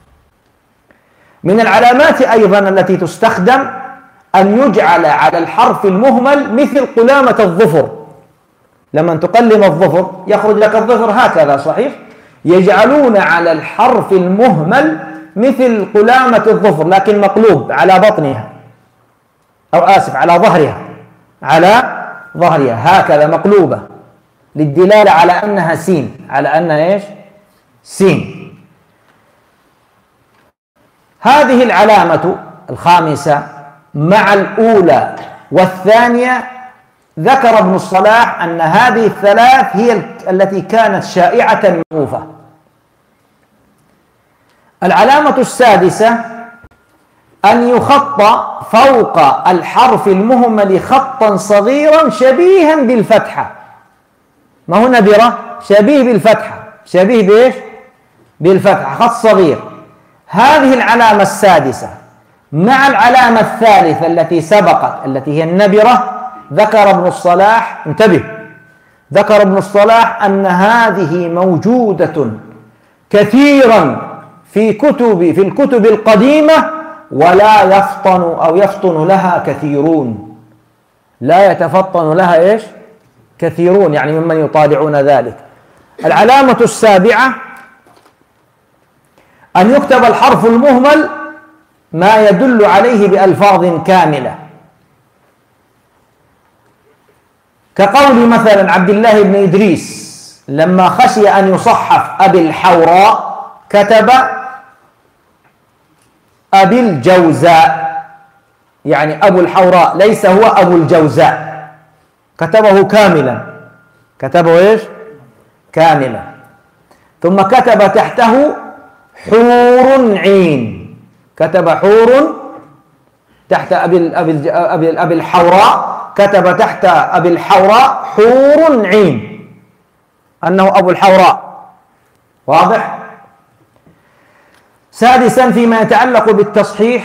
من العلامات أيضا التي تستخدم أن يجعل على الحرف المهمل مثل قلامة الظفر، لما تقلم الظفر يخرج لك الظفر هكذا صحيح، يجعلون على الحرف المهمل مثل قلامة الظفر لكن مقلوب على بطنها، أو آسف على ظهرها هكذا مقلوبة للدلالة على أنها سين، على أنها إيش؟ سين. هذه العلامة الخامسة مع الأولى والثانية ذكر ابن الصلاح أن هذه الثلاث هي التي كانت شائعة معروفة. العلامة السادسة أن يخط فوق الحرف المهمل خطا صغيرا شبيها بالفتحة، ما هو نبرة، شبيه بالفتحة، شبيه بإيش؟ بالفتحة، خط صغير. هذه العلامة السادسة مع العلامة الثالثة التي سبقت التي هي النبرة، ذكر ابن الصلاح، انتبه، ذكر ابن الصلاح أن هذه موجودة كثيرا في الكتب القديمة ولا يفطن أو يفطن لها كثيرون، لا يتفطن لها إيش؟ كثيرون، يعني ممن يطالعون ذلك. العلامة السابعة أن يكتب الحرف المهمل ما يدل عليه بألفاظ كاملة، كقول مثلا عبد الله بن إدريس لما خشي أن يصحف أبي الحوراء كتب أبي الجوزاء، يعني أبو الحوراء ليس هو أبو الجوزاء، كتبه كاملا، كتبه إيش؟ كاملا. ثم كتب تحته حور عين، كتب حور تحت أبي الحوراء، كتب تحت أبي الحوراء حور عين، أنه أبو الحوراء. واضح؟ سادسا فيما يتعلق بالتصحيح،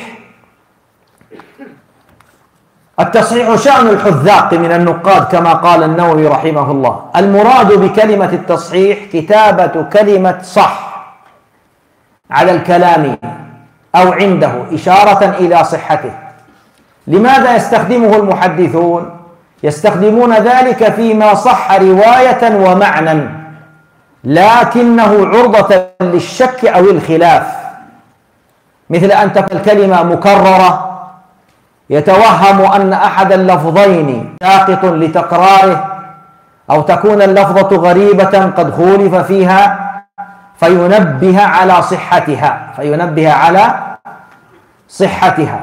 التصحيح شأن الحذاق من النقاد كما قال النووي رحمه الله. المراد بكلمة التصحيح كتابة كلمة صح على الكلام أو عنده إشارة إلى صحته. لماذا يستخدمه المحدثون؟ يستخدمون ذلك فيما صح رواية ومعنى لكنه عرضة للشك أو الخلاف، مثل أن تكون الكلمة مكررة يتوهم أن أحد اللفظين ساقط لتكراره، أو تكون اللفظة غريبة قد خولف فيها فينبه على صحتها.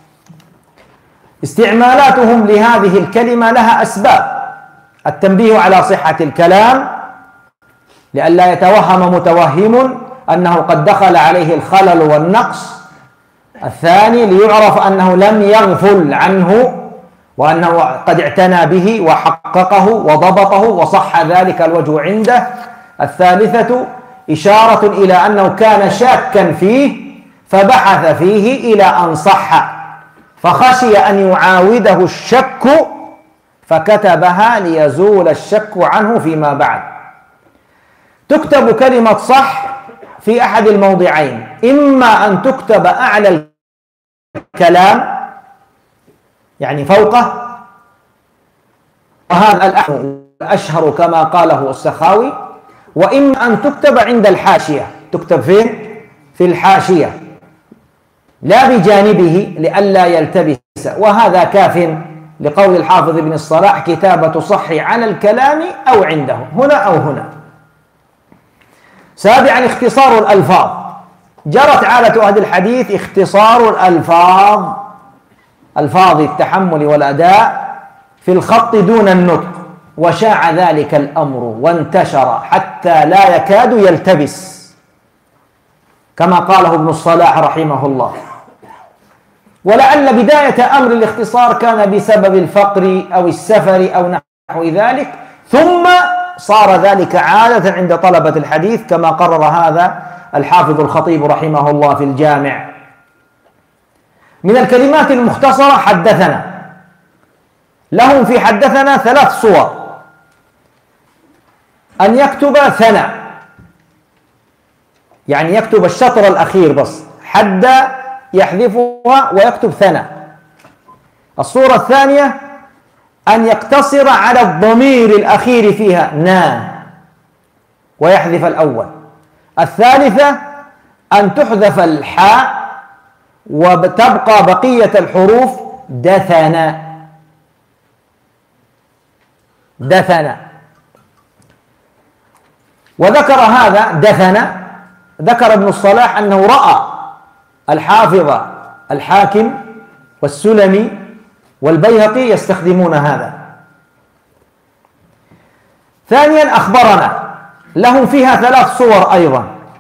استعمالاتهم لهذه الكلمة لها أسباب: التنبيه على صحة الكلام لئلا يتوهم متوهم أنه قد دخل عليه الخلل والنقص. الثاني ليعرف أنه لم يغفل عنه وأنه قد اعتنى به وحققه وضبطه وصح ذلك الوجه عنده. الثالثة إشارة إلى أنه كان شاكا فيه فبحث فيه إلى أن صح، فخشي أن يعاوده الشك فكتبها ليزول الشك عنه فيما بعد. تكتب كلمة صح في أحد الموضعين، إما أن تكتب أعلى الكلام يعني فوقه، وهذا الأشهر كما قاله السخاوي، وإما أن تكتب عند الحاشية. تكتب فين؟ في الحاشية لا بجانبه لئلا يلتبس، وهذا كاف لقول الحافظ ابن الصلاح: كتابة صح على الكلام أو عنده، هنا أو هنا. سابعا اختصار الألفاظ. جرت عادة أهل الحديث اختصار الألفاظ، ألفاظ التحمل والأداء في الخط دون النطق، وشاع ذلك الأمر وانتشر حتى لا يكاد يلتبس كما قاله ابن الصلاح رحمه الله. ولعل بداية أمر الاختصار كان بسبب الفقر أو السفر أو نحو ذلك، ثم صار ذلك عادة عند طلبة الحديث كما قرر هذا الحافظ الخطيب رحمه الله في الجامع. من الكلمات المختصرة حدثنا. لهم في حدثنا 3 صور: أن يكتب ثنى، يعني يكتب الشطر الأخير بس، حد يحذفها ويكتب ثنى. الصورة الثانية أن يقتصر على الضمير الأخير فيها نا ويحذف الأول. الثالثة أن تحذف الحاء وتبقى بقية الحروف دثنا. دثنا. وذكر هذا دثنا، ذكر ابن الصلاح أنه رأى الحافظ الحاكم والسلمي والبيهقي يستخدمون هذا. ثانيا أخبرنا، لهم فيها 3 صور أيضا: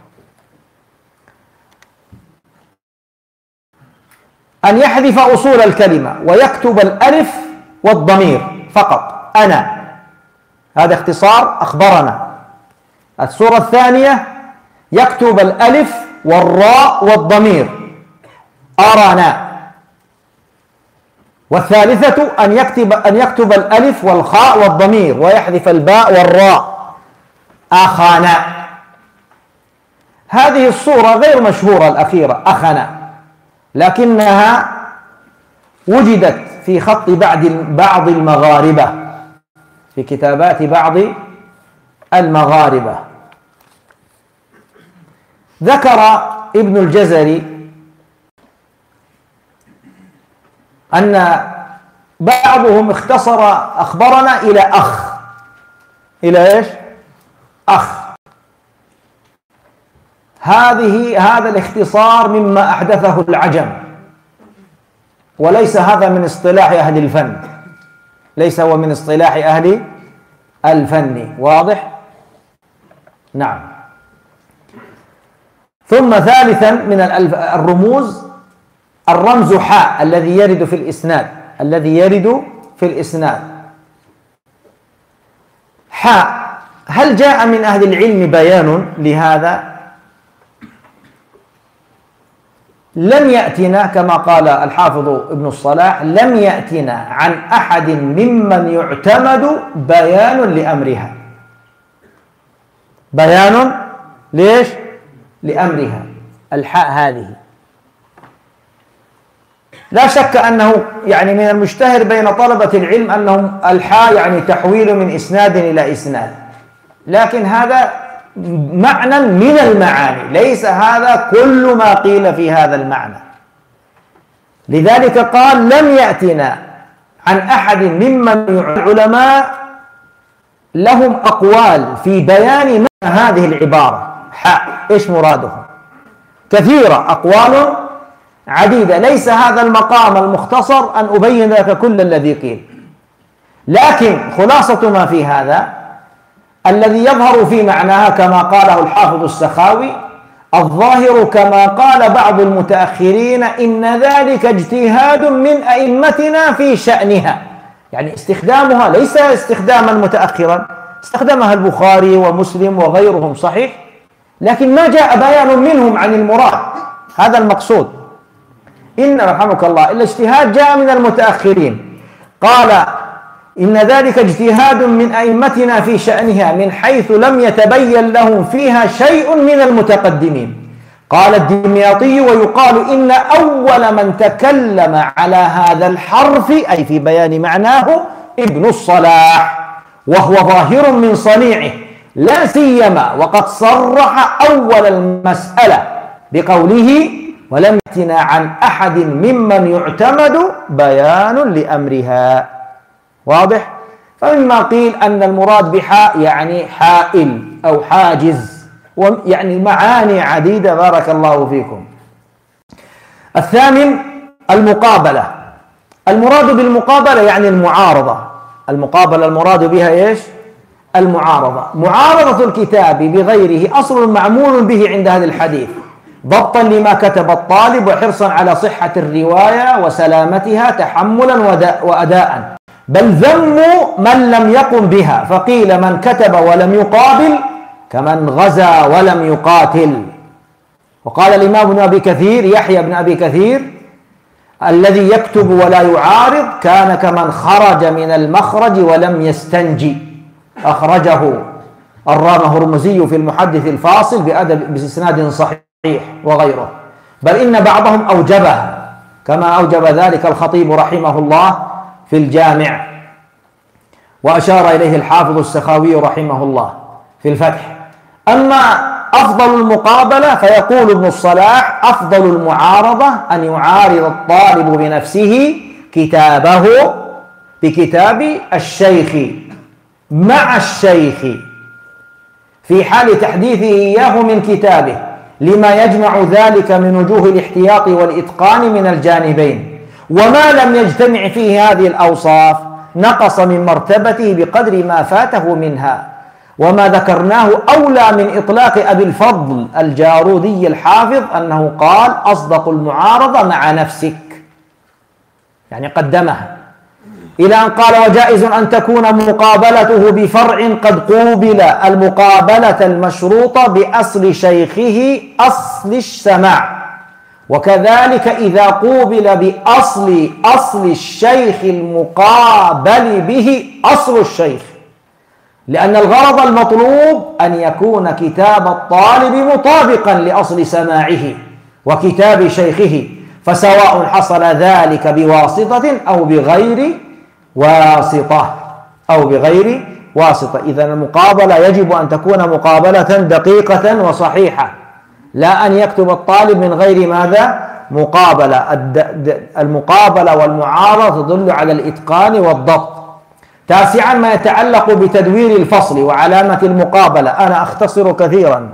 أن يحذف أصول الكلمة ويكتب الألف والضمير فقط، أنا، هذا اختصار أخبرنا. الصورة الثانية يكتب الألف والراء والضمير، أرانا. والثالثة أن يكتب الألف والخاء والضمير ويحذف الباء والراء، أخانا. هذه الصورة غير مشهورة الأخيرة، أخنا، لكنها وجدت في خط بعض المغاربة، في كتابات بعض المغاربة. ذكر ابن الجزري أن بعضهم اختصر أخبرنا إلى أخ. إلى إيش؟ أخ. هذا الاختصار مما أحدثه العجم، وليس هذا من اصطلاح أهل الفن، ليس هو من اصطلاح أهل الفن. واضح؟ نعم. ثم ثالثا من الرموز الرمز حاء الذي يرد في الإسناد، الذي يرد في الإسناد حاء. هل جاء من أهل العلم بيان لهذا؟ لم يأتنا كما قال الحافظ ابن الصلاح، لم يأتنا عن أحد ممن يعتمد بيان لأمرها. بيان ليش؟ لأمرها. الحاء هذه لا شك أنه يعني من المشتهر بين طلبة العلم أنهم الحاء يعني تحويل من إسناد إلى إسناد، لكن هذا معنى من المعاني، ليس هذا كل ما قيل في هذا المعنى. لذلك قال لم يأتنا عن أحد ممن العلماء لهم أقوال في بيان معنى هذه العبارة حاء، إيش مرادهم؟ كثيرة، أقوال عديدة. ليس هذا المقام المختصر أن أبين لك كل الذي قيل، لكن خلاصة ما في هذا الذي يظهر في معناها كما قاله الحافظ السخاوي: الظاهر كما قال بعض المتأخرين إن ذلك اجتهاد من أئمتنا في شأنها، يعني استخدامها ليس استخداما متأخرا، استخدمها البخاري ومسلم وغيرهم صحيح، لكن ما جاء بيان منهم عن المراد، هذا المقصود. إن رحمك الله الاجتهاد جاء من المتأخرين، قال إن ذلك اجتهاد من أئمتنا في شأنها من حيث لم يتبين لهم فيها شيء من المتقدمين. قال الدمياطي ويقال إن أول من تكلم على هذا الحرف أي في بيان معناه ابن الصلاح، وهو ظاهر من صنيعه، لا سيما وقد صرح أول المسألة بقوله ولم يأتنا عن أحد ممن يعتمد بيان لأمرها. واضح؟ فمما قيل أن المراد بحاء يعني حائل أو حاجز، يعني معاني عديدة بارك الله فيكم. الثامن المقابلة. المراد بالمقابلة يعني المعارضة. المقابلة المراد بها إيش؟ المعارضة. معارضة الكتاب بغيره أصل معمول به عند أهل الحديث، ضبطا لما كتب الطالب وحرصا على صحة الرواية وسلامتها تحملا وأداء، بل ذموا من لم يقم بها، فقيل من كتب ولم يقابل كمن غزا ولم يقاتل. وقال الإمام ابن أبي كثير يحيى بن أبي كثير الذي يكتب ولا يعارض كان كمن خرج من المخرج ولم يستنجي، أخرجه الرامهرمزي في المحدث الفاصل بإسناد صحيح وغيره، بل إن بعضهم أوجبها كما أوجب ذلك الخطيب رحمه الله في الجامع، وأشار إليه الحافظ السخاوي رحمه الله في الفتح. أما أفضل المقابلة فيقول ابن الصلاح أفضل المعارضة أن يعارض الطالب بنفسه كتابه بكتاب الشيخ مع الشيخ في حال تحديثه إياه من كتابه، لما يجمع ذلك من وجوه الاحتياط والإتقان من الجانبين، وما لم يجتمع فيه هذه الأوصاف نقص من مرتبته بقدر ما فاته منها. وما ذكرناه أولى من إطلاق أبي الفضل الجارودي الحافظ أنه قال أصدق المعارضة مع نفسك، يعني قدمها، إلى أن قال وجائز أن تكون مقابلته بفرع قد قوبل المقابلة المشروطة بأصل شيخه أصل السماع، وكذلك إذا قوبل بأصل الشيخ المقابل به أصل الشيخ، لأن الغرض المطلوب أن يكون كتاب الطالب مطابقا لأصل سماعه وكتاب شيخه، فسواء حصل ذلك بواسطة أو بغير واسطة إذا المقابلة يجب أن تكون مقابلة دقيقة وصحيحة، لا أن يكتب الطالب من غير ماذا؟ مقابلة. المقابلة والمعارضة تدل على الإتقان والضبط. تاسعا ما يتعلق بتدوير الفصل وعلامة المقابلة، أنا أختصر كثيرا،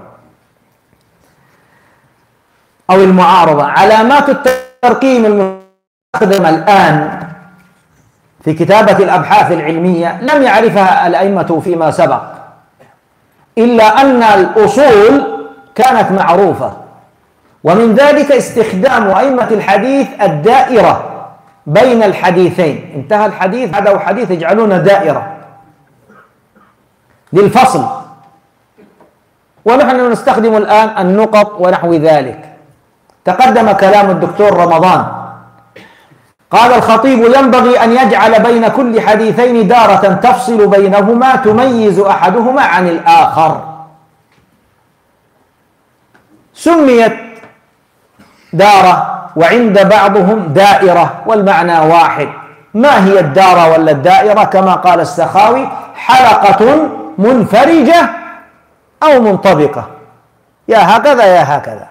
أو المعارضة. علامات الترقيم المستخدمة الآن في كتابة الأبحاث العلمية لم يعرفها الأئمة فيما سبق، إلا أن الأصول كانت معروفة، ومن ذلك استخدام أئمة الحديث الدائرة بين الحديثين، انتهى الحديث هذا وحديث يجعلون دائرة للفصل، ونحن نستخدم الآن النقط ونحو ذلك. تقدم كلام الدكتور رمضان، قال الخطيب ينبغي أن يجعل بين كل حديثين دارة تفصل بينهما تميز أحدهما عن الآخر. سميت دارة وعند بعضهم دائرة والمعنى واحد. ما هي الدارة ولا الدائرة؟ كما قال السخاوي حلقة منفرجة أو منطبقة، يا هكذا يا هكذا.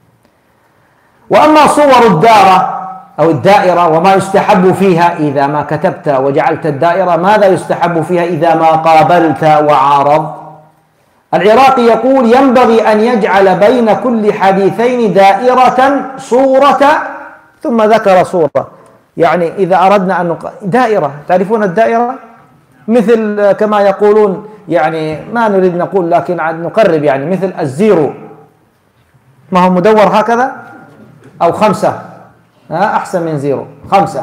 وأما صور الدارة أو الدائرة وما يستحب فيها إذا ما كتبت وجعلت الدائرة، ماذا يستحب فيها إذا ما قابلت وعارض؟ العراقي يقول ينبغي أن يجعل بين كل حديثين دائرة صورة، ثم ذكر صورة، يعني إذا أردنا أن دائرة، تعرفون الدائرة؟ مثل كما يقولون، يعني ما نريد نقول لكن نقرب، يعني مثل الزيرو، ما هو مدور هكذا أو 5 أحسن من 0 5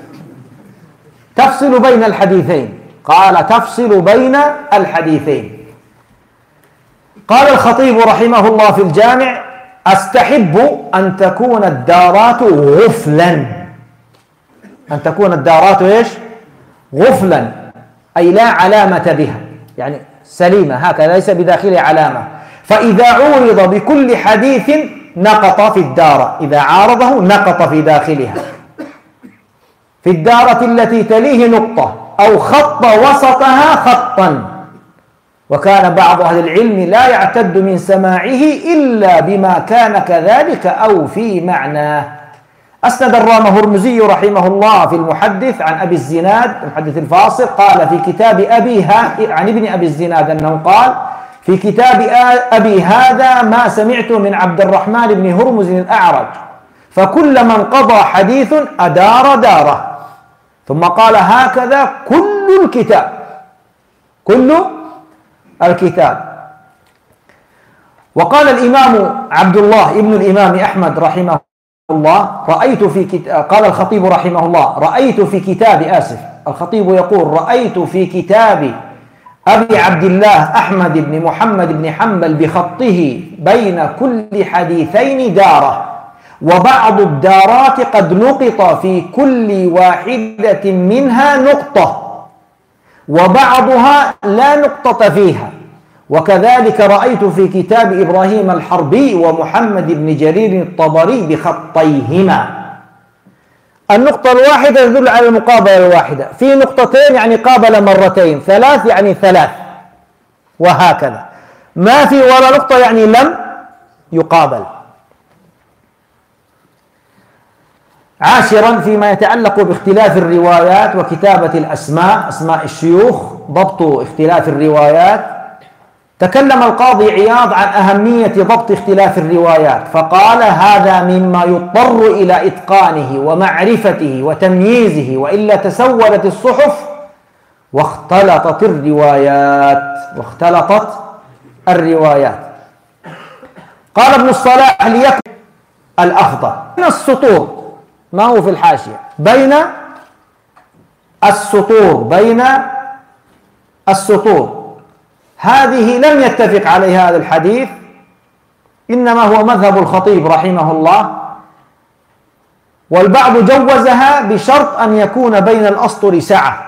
تفصل بين الحديثين. قال تفصل بين الحديثين. قال الخطيب رحمه الله في الجامع: أستحب أن تكون الدارات غفلا. أن تكون الدارات إيش؟ غفلا، أي لا علامة بها، يعني سليمة هكذا ليس بداخلها علامة. فإذا عورض بكل حديث نقط في الدارة، إذا عارضه نقط في داخلها. في الدارة التي تليه نقطة أو خط وسطها خطا. وكان بعض أهل العلم لا يعتد من سماعه إلا بما كان كذلك أو في معناه. أسند الرامهرمزي رحمه الله في المحدث عن أبي الزناد المحدث الفاصل قال في كتاب عن ابن أبي الزناد أنه قال في كتاب أبي هذا ما سمعت من عبد الرحمن بن هرمز الأعرج، فكلما انقضى حديث أدار داره، ثم قال هكذا كل الكتاب، كل الكتاب. وقال الإمام عبد الله ابن الإمام أحمد رحمه الله قال الخطيب رحمه الله: رأيت في كتاب الخطيب يقول: رأيت في كتاب أبي عبد الله أحمد بن محمد بن حنبل بخطه بين كل حديثين دارة، وبعض الدارات قد نقط في كل واحدة منها نقطة، وبعضها لا نقطة فيها. وكذلك رأيت في كتاب إبراهيم الحربي ومحمد بن جرير الطبري بخطيهما. النقطة الواحدة تدل على المقابلة الواحدة، في نقطتين يعني قابل مرتين، 3 يعني 3، وهكذا. ما في ولا نقطة يعني لم يقابل. عاشرا، فيما يتعلق باختلاف الروايات وكتابة الأسماء، أسماء الشيوخ، ضبط اختلاف الروايات. تكلم القاضي عياض عن أهمية ضبط اختلاف الروايات، فقال: هذا مما يضطر إلى إتقانه ومعرفته وتمييزه، وإلا تسولت الصحف واختلطت الروايات. قال ابن الصلاح: ليكن الأفضل بين السطور، ما هو في الحاشية، بين السطور هذه لم يتفق عليها هذا الحديث، إنما هو مذهب الخطيب رحمه الله، والبعض جوزها بشرط أن يكون بين الأسطر سعة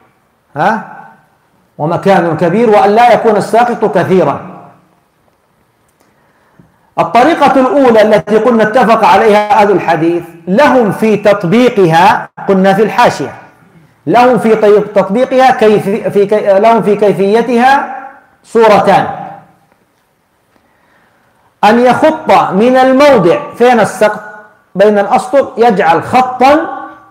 ومكان كبير، وأن لا يكون الساقط كثيرا. الطريقة الأولى التي قلنا اتفق عليها أهل الحديث لهم في تطبيقها، قلنا في الحاشية، لهم في تطبيقها لهم في كيفيتها صورتان: أن يخط من الموضع فين السقط بين الأسطر يجعل خطا،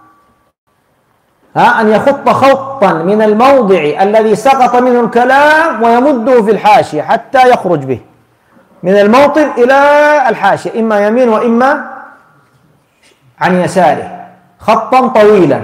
أن يخط خطا من الموضع الذي سقط منه الكلام ويمده في الحاشية حتى يخرج به من الموطن إلى الحاشية، إما يمين وإما عن يساره، خطا طويلا،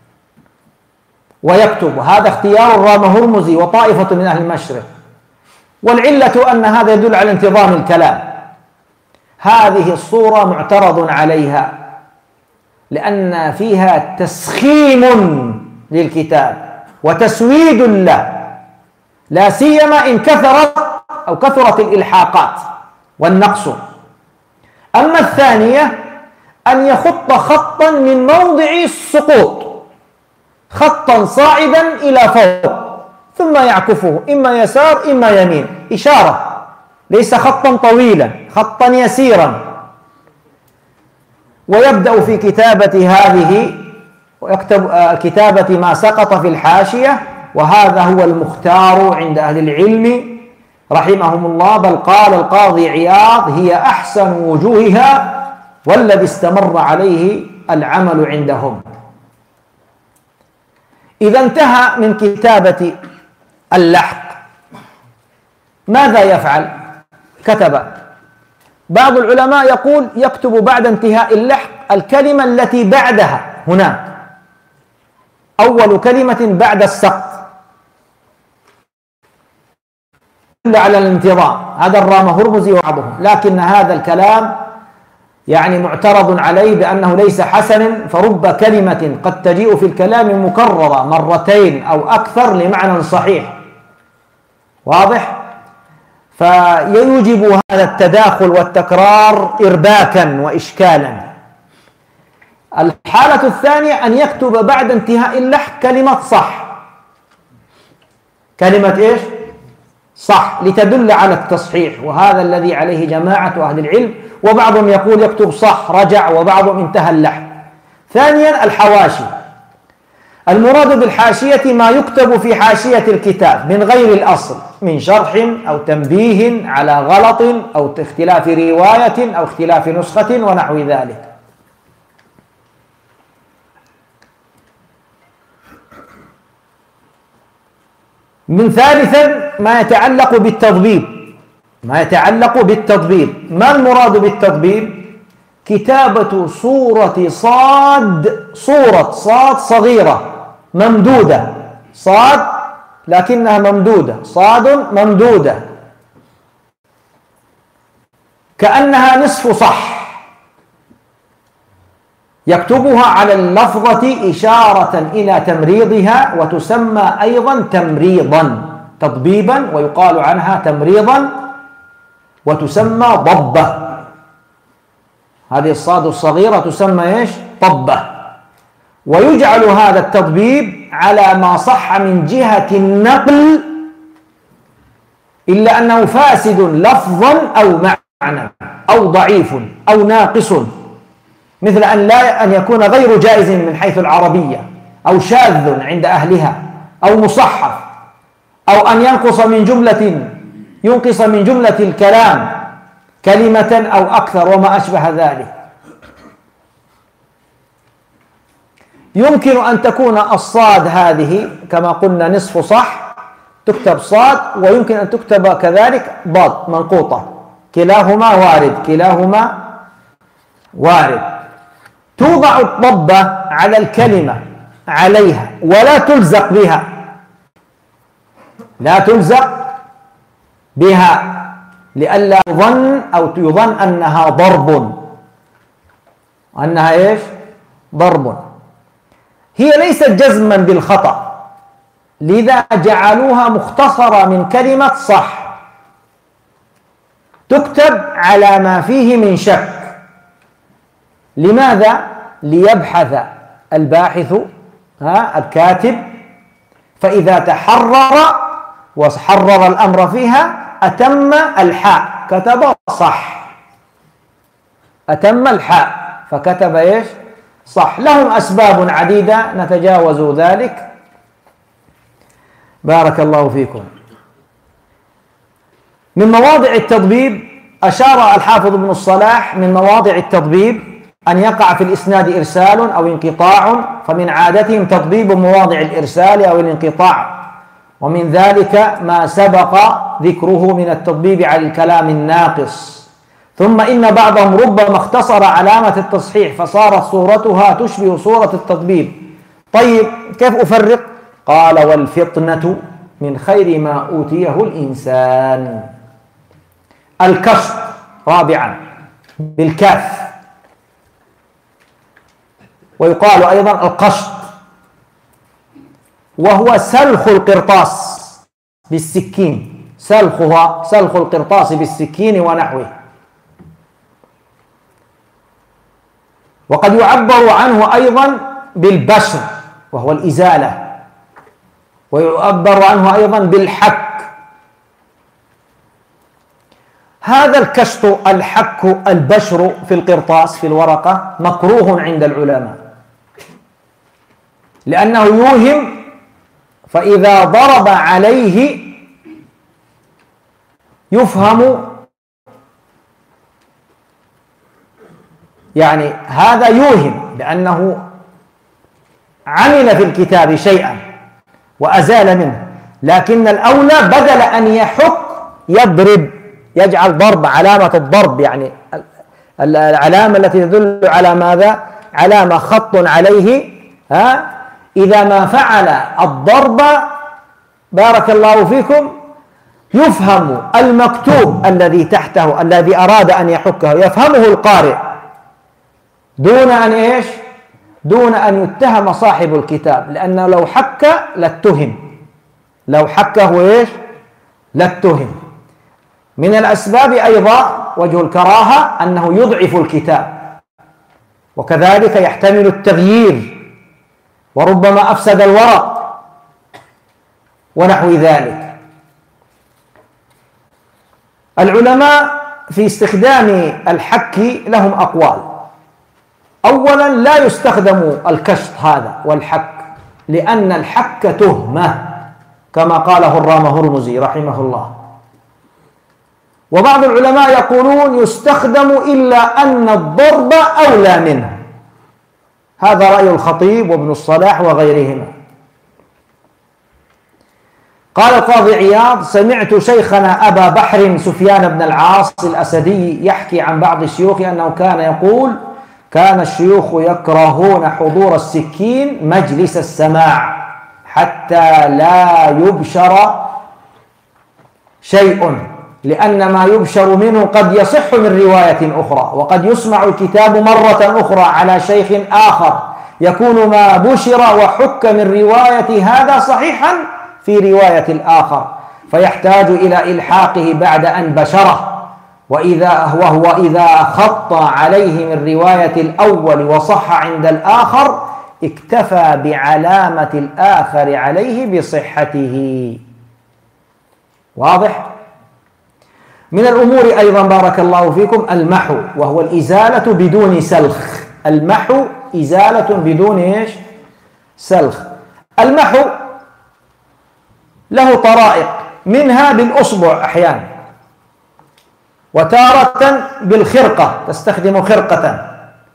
ويكتب. هذا اختيار الرامهرمزي وطائفة من أهل المشرق، والعلة أن هذا يدل على انتظام الكلام. هذه الصورة معترض عليها، لأن فيها تسخيم للكتاب وتسويد له، لا سيما إن كثرت الإلحاقات والنقص. أما الثانية أن يخط خطا من موضع السقوط، خطا صاعدا إلى فوق، ثم يعكفه إما يسار إما يمين، إشارة، ليس خطا طويلا، خطا يسيرا. ويبدأ في ويكتب كتابة ما سقط في الحاشية، وهذا هو المختار عند أهل العلم رحمهم الله. بل قال القاضي عياض: هي أحسن وجوهها والذي استمر عليه العمل عندهم. إذا انتهى من كتابة اللحق ماذا يفعل؟ كتب. بعض العلماء يقول يكتب بعد انتهاء اللحق الكلمة التي بعدها، هنا أول كلمة بعد السقط، على الانتظام. هذا الرام هرمزي وبعضهم، لكن هذا الكلام يعني معترض عليه بأنه ليس حسنا، فرب كلمة قد تجيء في الكلام مكررة مرتين أو أكثر لمعنى صحيح، واضح؟ فيوجب هذا التداخل والتكرار إرباكا وإشكالا. الحالة الثانية أن يكتب بعد انتهاء اللحن كلمة صح، كلمة إيش؟ صح، لتدل على التصحيح، وهذا الذي عليه جماعة أهل العلم، وبعضهم يقول يكتب صح رجع، وبعضهم انتهى اللحن. ثانيا الحواشي. المراد بالحاشية ما يكتب في حاشية الكتاب من غير الأصل، من شرح أو تنبيه على غلط أو اختلاف رواية أو اختلاف نسخة ونحو ذلك. من ثالثا ما يتعلق بالتضبيب، ما المراد بالتضبيب؟ كتابة صورة صاد صغيرة ممدودة، صاد لكنها ممدودة، صاد ممدودة كأنها نصف صح، يكتبها على اللفظة إشارة إلى تمريضها، وتسمى أيضا تمريضا، تضبيبا، ويقال عنها تمريضا، وتسمى ضبة. هذه الصاد الصغيرة تسمى إيش؟ ضبة. ويجعل هذا التضبيب على ما صح من جهة النقل، إلا أنه فاسد لفظا أو معنى أو ضعيف أو ناقص، مثل أن يكون غير جائز من حيث العربية، أو شاذ عند أهلها، أو مصحف، أو أن ينقص من جملة الكلام كلمة أو أكثر وما أشبه ذلك. يمكن أن تكون الصاد هذه كما قلنا نصف صح، تكتب صاد، ويمكن أن تكتب كذلك ضاد منقوطة، كلاهما وارد. توضع الضبة على الكلمة عليها ولا تلزق بها، لئلا يظن أنها ضرب. هي ليست جزما بالخطأ، لذا جعلوها مختصرة من كلمة صح، تكتب على ما فيه من شك. لماذا؟ ليبحث الباحث الكاتب، فإذا تحرر وحرر الأمر فيها أتم الحاء، كتب صح، أتم الحاء فكتب إيش؟ صح. لهم أسباب عديدة نتجاوز ذلك. بارك الله فيكم. من مواضع التضبيب أشار الحافظ ابن الصلاح، من مواضع التضبيب أن يقع في الإسناد إرسال أو انقطاع، فمن عادتهم تضبيب مواضع الإرسال أو الانقطاع، ومن ذلك ما سبق ذكره من التضبيب على الكلام الناقص. ثم إن بعضهم ربما اختصر علامة التصحيح فصارت صورتها تشبه صورة التضبيب. طيب كيف أفرق؟ قال: والفطنة من خير ما أوتيه الإنسان. الكشط رابعا بالكاف، ويقال أيضا القشط، وهو سلخ القرطاس بالسكين، سلخ القرطاس بالسكين ونحوه. وقد يعبر عنه أيضا بالبشر وهو الإزالة، ويعبر عنه أيضا بالحك. هذا الكشط، الحك، البشر في القرطاس في الورقة مكروه عند العلماء، لأنه يوهم، فإذا ضرب عليه يفهم، يعني هذا يوهم بأنه عمل في الكتاب شيئا وأزال منه، لكن الأولى بدل أن يحك يضرب، يجعل ضرب، علامة الضرب، يعني العلامة التي تدل على ماذا؟ علامة خط عليه. إذا ما فعل الضرب بارك الله فيكم يفهم المكتوب الذي تحته الذي أراد أن يحكه، يفهمه القارئ دون أن إيش؟ دون أن يتهم صاحب الكتاب، لأنه لو حك لاتهم، لو حكه إيش؟ لاتهم. من الأسباب أيضا وجه الكراهة أنه يضعف الكتاب، وكذلك يحتمل التغيير وربما أفسد الورق ونحو ذلك. العلماء في استخدام الحك لهم أقوال. أولا لا يستخدم الكشط هذا والحك، لأن الحك تهمة كما قاله الرام هرمزي رحمه الله. وبعض العلماء يقولون يستخدم إلا أن الضرب أولى منه، هذا رأي الخطيب وابن الصلاح وغيرهما. قال القاضي عياض: سمعت شيخنا أبا بحر سفيان بن العاص الأسدي يحكي عن بعض الشيوخ أنه كان يقول: كان الشيوخ يكرهون حضور السكين مجلس السماع حتى لا يبشر شيء، لأن ما يبشر منه قد يصح من رواية أخرى، وقد يسمع الكتاب مرة أخرى على شيخ آخر، يكون ما بشر وحك من رواية هذا صحيحا في رواية الآخر، فيحتاج إلى إلحاقه بعد أن بشره، وهو إذا خط عليه من رواية الأول وصح عند الآخر اكتفى بعلامة الآخر عليه بصحته. واضح؟ من الأمور أيضا بارك الله فيكم المحو، وهو الإزالة بدون سلخ. المحو إزالة بدون إيش؟ سلخ. المحو له طرائق، منها بالأصبع أحيانا، وتارة بالخرقة، تستخدم خرقة.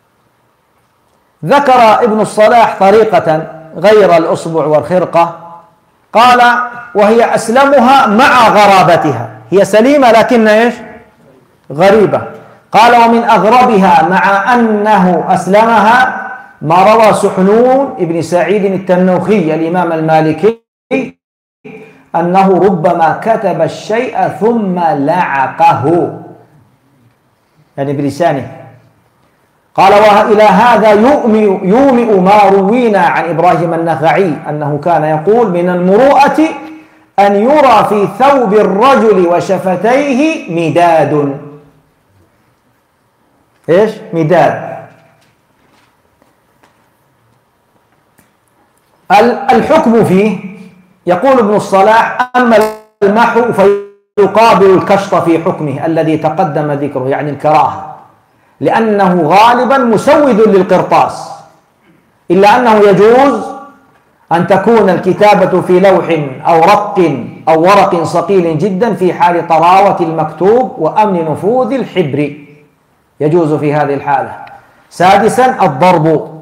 ذكر ابن الصلاح طريقة غير الأصبع والخرقة، قال: وهي أسلمها مع غرابتها، هي سليمة لكن إيش؟ غريبة. قال: ومن أغربها مع أنه أسلمها ما روى سحنون ابن سعيد التنوخي الإمام المالكي أنه ربما كتب الشيء ثم لعقه، يعني بلسانه. قال: وإلى هذا يومئ ما روينا عن إبراهيم النخعي أنه كان يقول: من المروءة أن يرى في ثوب الرجل وشفتيه مداد. إيش؟ مداد. الحكم فيه يقول ابن الصلاح: أما المحو فيقابل الكشط في حكمه الذي تقدم ذكره، يعني الكراهة، لأنه غالبا مسود للقرطاس، إلا أنه يجوز أن تكون الكتابة في لوح أو رق أو ورق صقيل جدا في حال طراوة المكتوب وأمن نفوذ الحبر، يجوز في هذه الحالة. سادسا الضرب،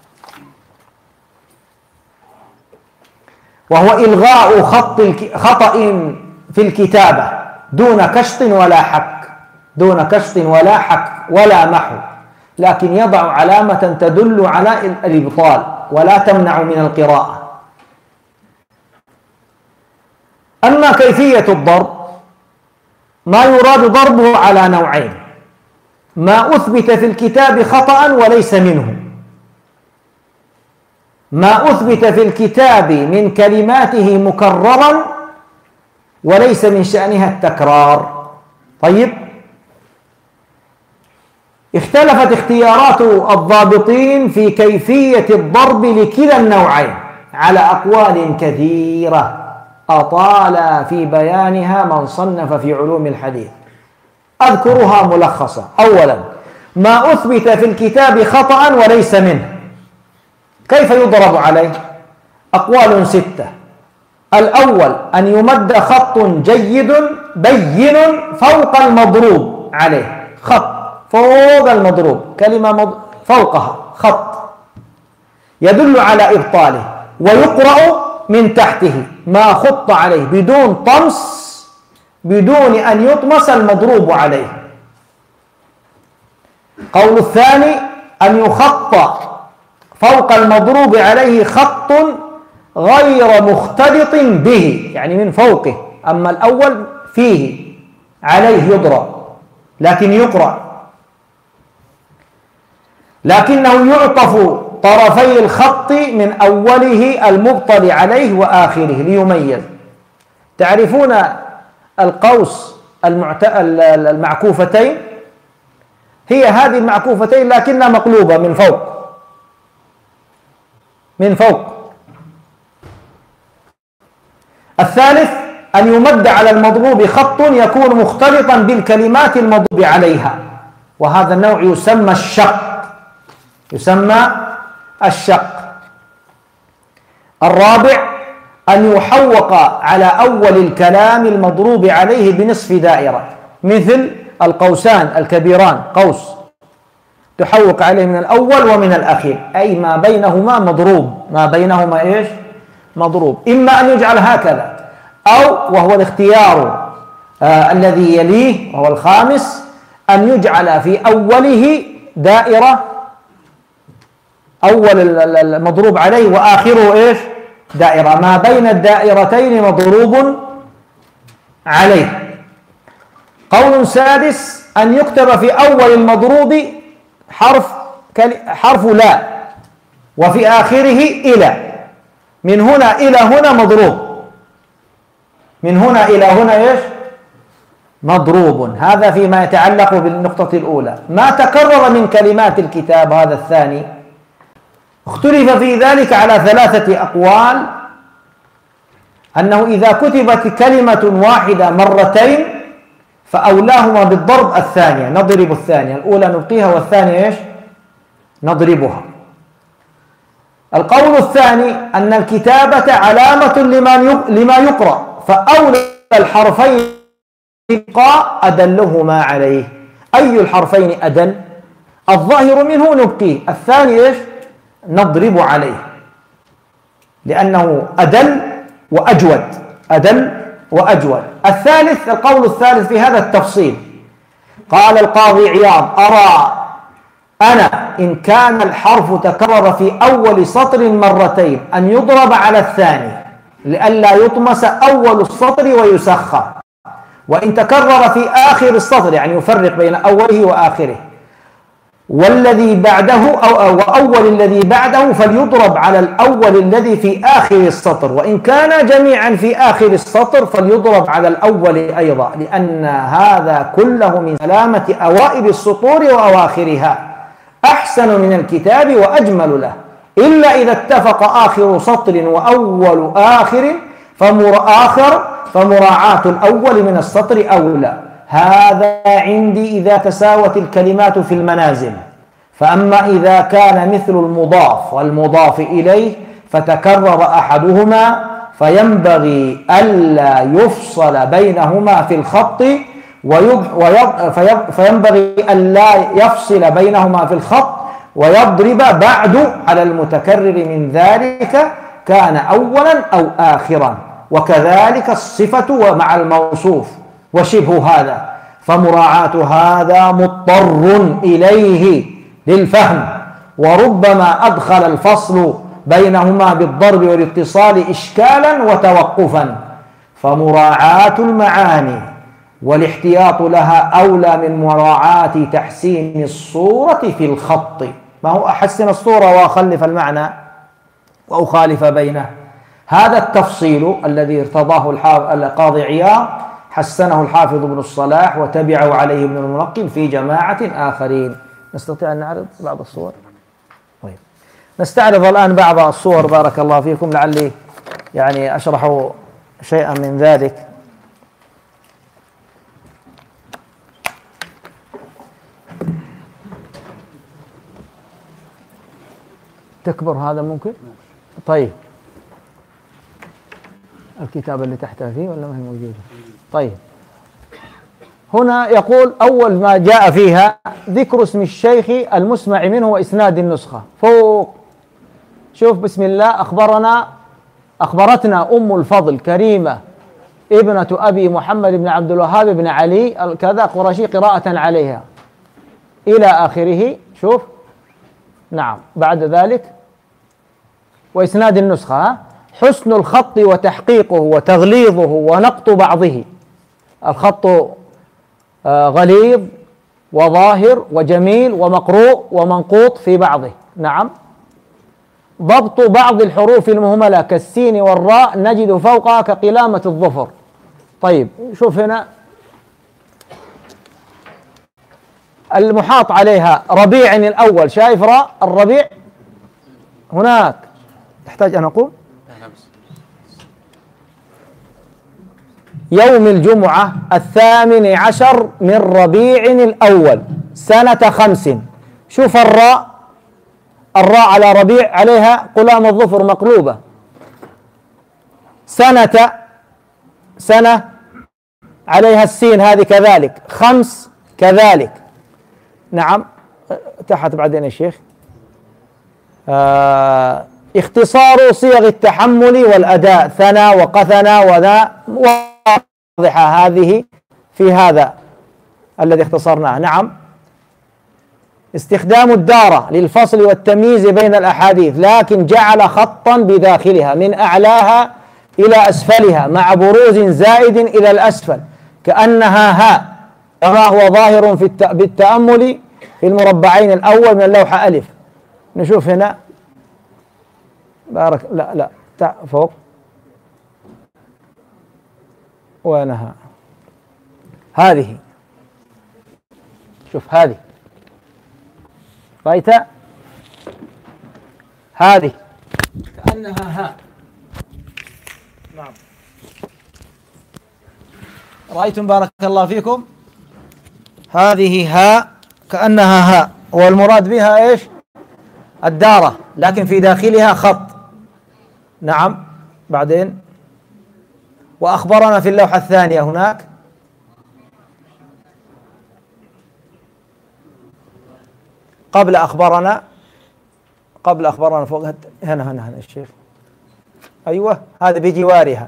وهو إلغاء خطأ في الكتابة دون كشط ولا حك، دون كشط ولا حك ولا محو، لكن يضع علامة تدل على الإبطال ولا تمنع من القراءة. أما كيفية الضرب، ما يراد ضربه على نوعين: ما أثبت في الكتاب خطأ وليس منه، ما أثبت في الكتاب من كلماته مكررا وليس من شأنها التكرار. طيب، اختلفت اختيارات الضابطين في كيفية الضرب لكلا النوعين على أقوال كثيرة أطال في بيانها من صنف في علوم الحديث. أذكرها ملخصة. أولا، ما أثبت في الكتاب خطأ وليس منه، كيف يضرب عليه؟ أقوال 6. الأول أن يمد خط جيد بين فوق المضروب عليه، خط فوق المضروب، كلمة فوقها خط يدل على إبطاله، ويقرأ من تحته ما خط عليه بدون طمس، بدون أن يطمس المضروب عليه. قول الثاني أن يخط فوق المضروب عليه خط غير مختلط به، يعني من فوقه. أما الأول فيه، عليه يضرب لكن يقرأ، لكنه يعطف طرفي الخط من أوله المبطل عليه وآخره ليميز. تعرفون القوس المعكوفتين؟ هي هذه المعكوفتين لكنها مقلوبة من فوق. الثالث أن يمد على المضروب خط يكون مختلطا بالكلمات المضروب عليها، وهذا النوع يسمى الشق. الرابع أن يحوق على أول الكلام المضروب عليه بنصف دائرة، مثل القوسان الكبيران، قوس تحوق عليه من الأول ومن الأخير، أي ما بينهما مضروب. إما أن يجعل هكذا، أو وهو الاختيار الذي يليه وهو الخامس، أن يجعل في أوله دائرة، أول المضروب عليه وآخره دائرة، ما بين الدائرتين مضروب عليه. قول سادس أن يكتب في أول المضروب حرف لا، وفي آخره إلى، من هنا إلى هنا مضروب، من هنا إلى هنا مضروب. هذا فيما يتعلق بالنقطة الأولى. ما تكرر من كلمات الكتاب هذا الثاني اختلف في ذلك على 3 أقوال، أنه إذا كتبت كلمة واحدة مرتين فأولاهما بالضرب الثانية، نضرب الثانية، الأولى نبقيها والثانية نضربها. القول الثاني أن الكتابة علامة لما يقرأ، فأولى الحرفين يبقى أدلهما عليه. أي الحرفين أدل؟ الظاهر منه نبقيه، الثاني نضرب عليه، لأنه أدل وأجود. الثالث، القول الثالث في هذا التفصيل، قال القاضي عياض: أرى أنا إن كان الحرف تكرر في أول سطر مرتين أن يضرب على الثاني لئلا يطمس أول السطر ويسخر، وإن تكرر في آخر السطر يعني يفرق بين أوله وآخره والذي بعده وأول الذي بعده فليضرب على الأول الذي في آخر السطر، وإن كان جميعا في آخر السطر فليضرب على الأول أيضا، لأن هذا كله من سلامة أوائل السطور وأواخرها، أحسن من الكتاب وأجمل له، إلا إذا اتفق آخر سطر وأول آخر فمراعاة الأول من السطر أولى. هذا عندي إذا تساوت الكلمات في المنازل. فأما إذا كان مثل المضاف والمضاف إليه فتكرر أحدهما فينبغي ألا يفصل بينهما في الخط فينبغي ألا يفصل بينهما في الخط ويضرب بعد على المتكرر من ذلك كان أولا أو آخرا، وكذلك الصفة ومع الموصوف وشبه هذا، فمراعاة هذا مضطر إليه للفهم، وربما أدخل الفصل بينهما بالضرب والاتصال إشكالا وتوقفا، فمراعاة المعاني والاحتياط لها أولى من مراعاة تحسين الصورة في الخط. ما هو أحسن الصورة وأخلف المعنى وأخالف بينه؟ هذا التفصيل الذي ارتضاه القاضي عياض حسنه الحافظ ابن الصلاح وتبعه عليه ابن الملقن في جماعة آخرين. نستطيع أن نعرض بعض الصور؟ طيب، نستعرض الآن بعض الصور بارك الله فيكم، لعلي يعني أشرح شيئا من ذلك. تكبر هذا ممكن؟ طيب، الكتابة اللي تحتها فيه ولا ما هي موجودة؟ طيب، هنا يقول أول ما جاء فيها ذكر اسم الشيخ المسمع منه وإسناد النسخة فوق. شوف، بسم الله أخبرتنا أم الفضل كريمة ابنة أبي محمد بن عبد الوهاب بن علي كذا قرشي قراءة عليها إلى آخره. شوف، نعم، بعد ذلك وإسناد النسخة حسن الخط وتحقيقه وتغليظه ونقط بعضه. الخط غليظ وظاهر وجميل ومقروء ومنقوط في بعضه. نعم. ضبط بعض الحروف المهملة كالسين والراء نجد فوقها كقلامة الظفر. طيب شوف هنا المحاط عليها ربيع الأول، شايف راء الربيع هناك؟ تحتاج أن أقول يوم الجمعة 18 من ربيع الأول سنة 5. شوف الراء على ربيع عليها قلام الظفر مقلوبة. سنة عليها السين هذه كذلك. 5 كذلك. نعم. تحت بعدين يا شيخ. اختصار صيغ التحمل والأداء ثنى وقثنى وذا واضحة هذه في هذا الذي اختصرناه. نعم. استخدام الدارة للفصل والتمييز بين الأحاديث، لكن جعل خطا بداخلها من أعلاها إلى أسفلها مع بروز زائد إلى الأسفل كأنها هاء، كما هو ظاهر بالتأمل في المربعين الأول من اللوحة ألف. نشوف هنا بارك لا فوق وينها هذه. شوف هذه رأيت هذه كأنها هاء. نعم. رأيتم بارك الله فيكم هذه هاء كأنها هاء، والمراد بها ايش؟ الدارة، لكن في داخلها خط. نعم. بعدين وأخبرنا في اللوحة الثانية هناك قبل أخبرنا فوق هنا الشيخ. أيوة هذا بجوارها،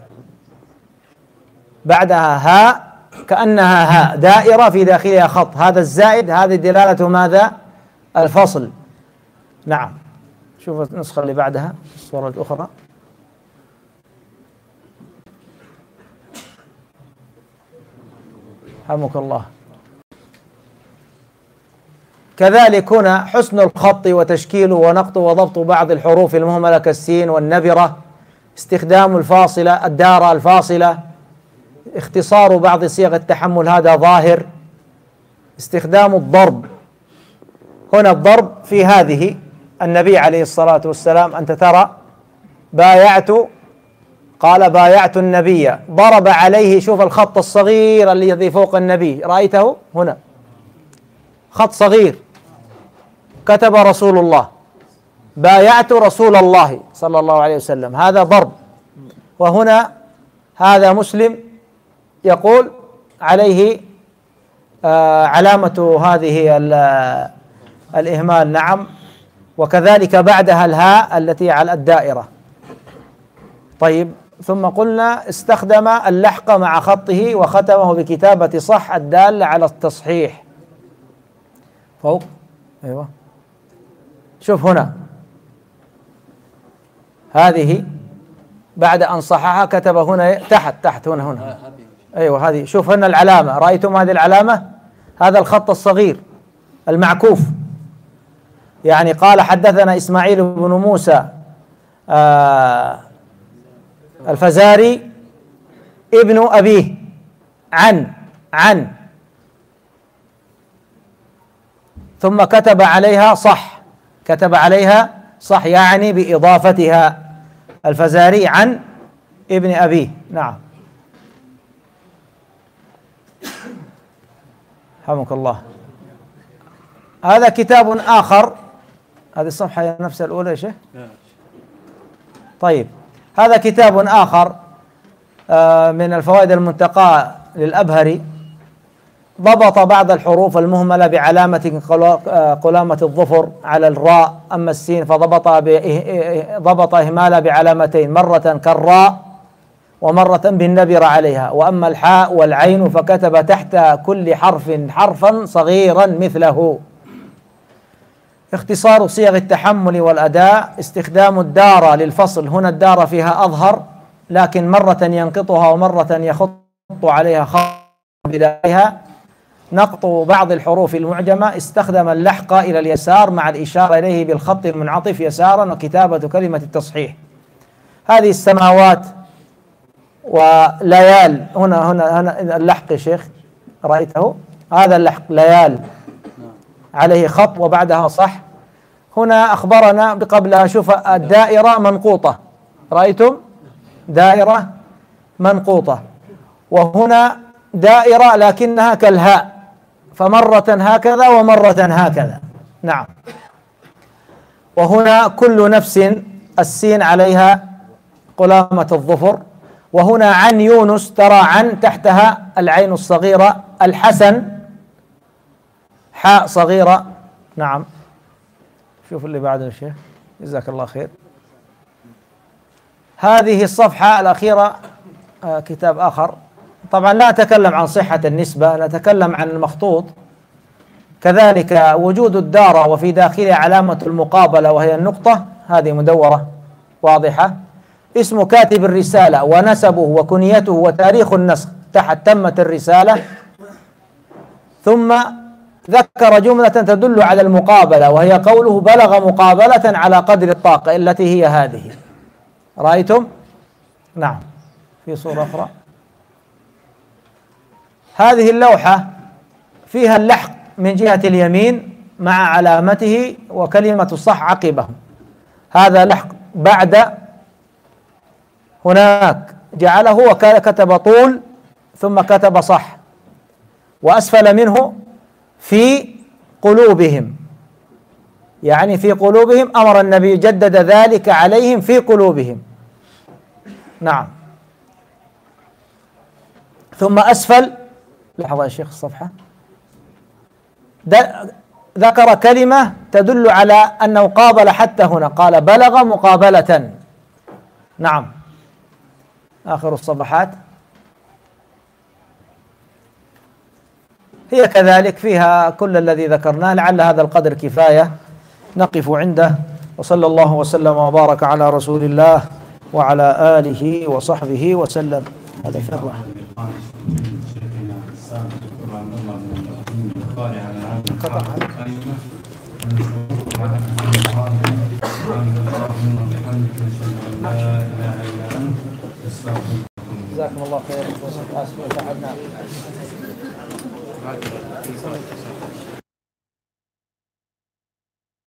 بعدها هاء كأنها هاء دائرة في داخلها خط، هذا الزائد هذه دلالة ماذا؟ الفصل. نعم. شوف النسخة اللي بعدها الصورة الأخرى. رحمك الله. كذلك هنا حسن الخط وتشكيله ونقطه وضبط بعض الحروف المهملة كالسين والنبرة، استخدام الفاصلة الدارة الفاصلة، اختصار بعض صيغ التحمل هذا ظاهر، استخدام الضرب. هنا الضرب في هذه النبي عليه الصلاة والسلام أنت ترى قال بايعت النبي، ضرب عليه. شوف الخط الصغير الذي فوق النبي رأيته هنا خط صغير، كتب رسول الله بايعت رسول الله صلى الله عليه وسلم، هذا ضرب. وهنا هذا مسلم يقول عليه علامة هذه الإهمال. نعم. وكذلك بعدها الهاء التي على الدائرة. طيب ثم قلنا استخدم اللحق مع خطه وختمه بكتابة صح الدالة على التصحيح. فوق. أيوة. شوف هنا هذه بعد أن صححها كتب هنا تحت هنا. أيوة هذه. شوف هنا العلامة، رأيتم هذه العلامة؟ هذا الخط الصغير المعكوف. يعني قال حدثنا إسماعيل بن موسى الفزاري ابن أبيه عن ثم كتب عليها صح يعني بإضافتها الفزاري عن ابن أبيه. نعم. رحمك الله. هذا كتاب آخر، هذه الصفحة نفس الأولى يا شيخ. طيب هذا كتاب آخر من الفوائد المنتقاة للأبهري، ضبط بعض الحروف المهملة بعلامة قلامة الظفر على الراء، أما السين فضبط إهمالها بعلامتين، مرة كالراء ومرة بالنبر عليها. وأما الحاء والعين فكتب تحت كل حرف حرفا صغيرا مثله. اختصار صيغ التحمل والأداء، استخدام الدارة للفصل. هنا الدارة فيها أظهر، لكن مرة ينقطها ومرة يخط عليها خط بدايها نقط بعض الحروف المعجمة استخدم اللحق إلى اليسار مع الإشارة إليه بالخط المنعطف يسارا وكتابة كلمة التصحيح. هذه السماوات وليال، هنا اللحق يا شيخ رأيته، هذا اللحق ليال عليه خط وبعدها صح. هنا أخبرنا قبلها شوف الدائرة منقوطة، رأيتم دائرة منقوطة، وهنا دائرة لكنها كالهاء، فمرة هكذا ومرة هكذا. نعم. وهنا كل نفس السين عليها قلامة الظفر. وهنا عن يونس ترى عن تحتها العين الصغيرة، الحسن حاء صغيرة. نعم. شوف اللي بعده يا شيخ جزاك الله خير. هذه الصفحة الأخيرة كتاب آخر، طبعا لا أتكلم عن صحة النسبة، نتكلم عن المخطوط. كذلك وجود الدارة وفي داخلها علامة المقابلة وهي النقطة، هذه مدورة واضحة. اسم كاتب الرسالة ونسبه وكنيته وتاريخ النسخ تحت تمت الرسالة. ثم ذكر جملة تدل على المقابلة وهي قوله بلغ مقابلة على قدر الطاقة التي هي هذه. رأيتم؟ نعم. في صورة أخرى هذه اللوحة فيها اللحق من جهة اليمين مع علامته وكلمة الصح عقبه. هذا لحق بعد، هناك جعله وكتب طول ثم كتب صح، وأسفل منه في قلوبهم، يعني في قلوبهم أمر النبي جدد ذلك عليهم في قلوبهم. نعم. ثم أسفل، لحظة يا شيخ الصفحة، ذكر كلمة تدل على أنه قابل حتى هنا، قال بلغ مقابلة. نعم. آخر الصفحات هي كذلك فيها كل الذي ذكرناه، لعل هذا القدر كفاية نقف عنده. وصلى الله وسلم وبارك على رسول الله وعلى آله وصحبه وسلم. هذا في الرحمة. جزاكم الله خير.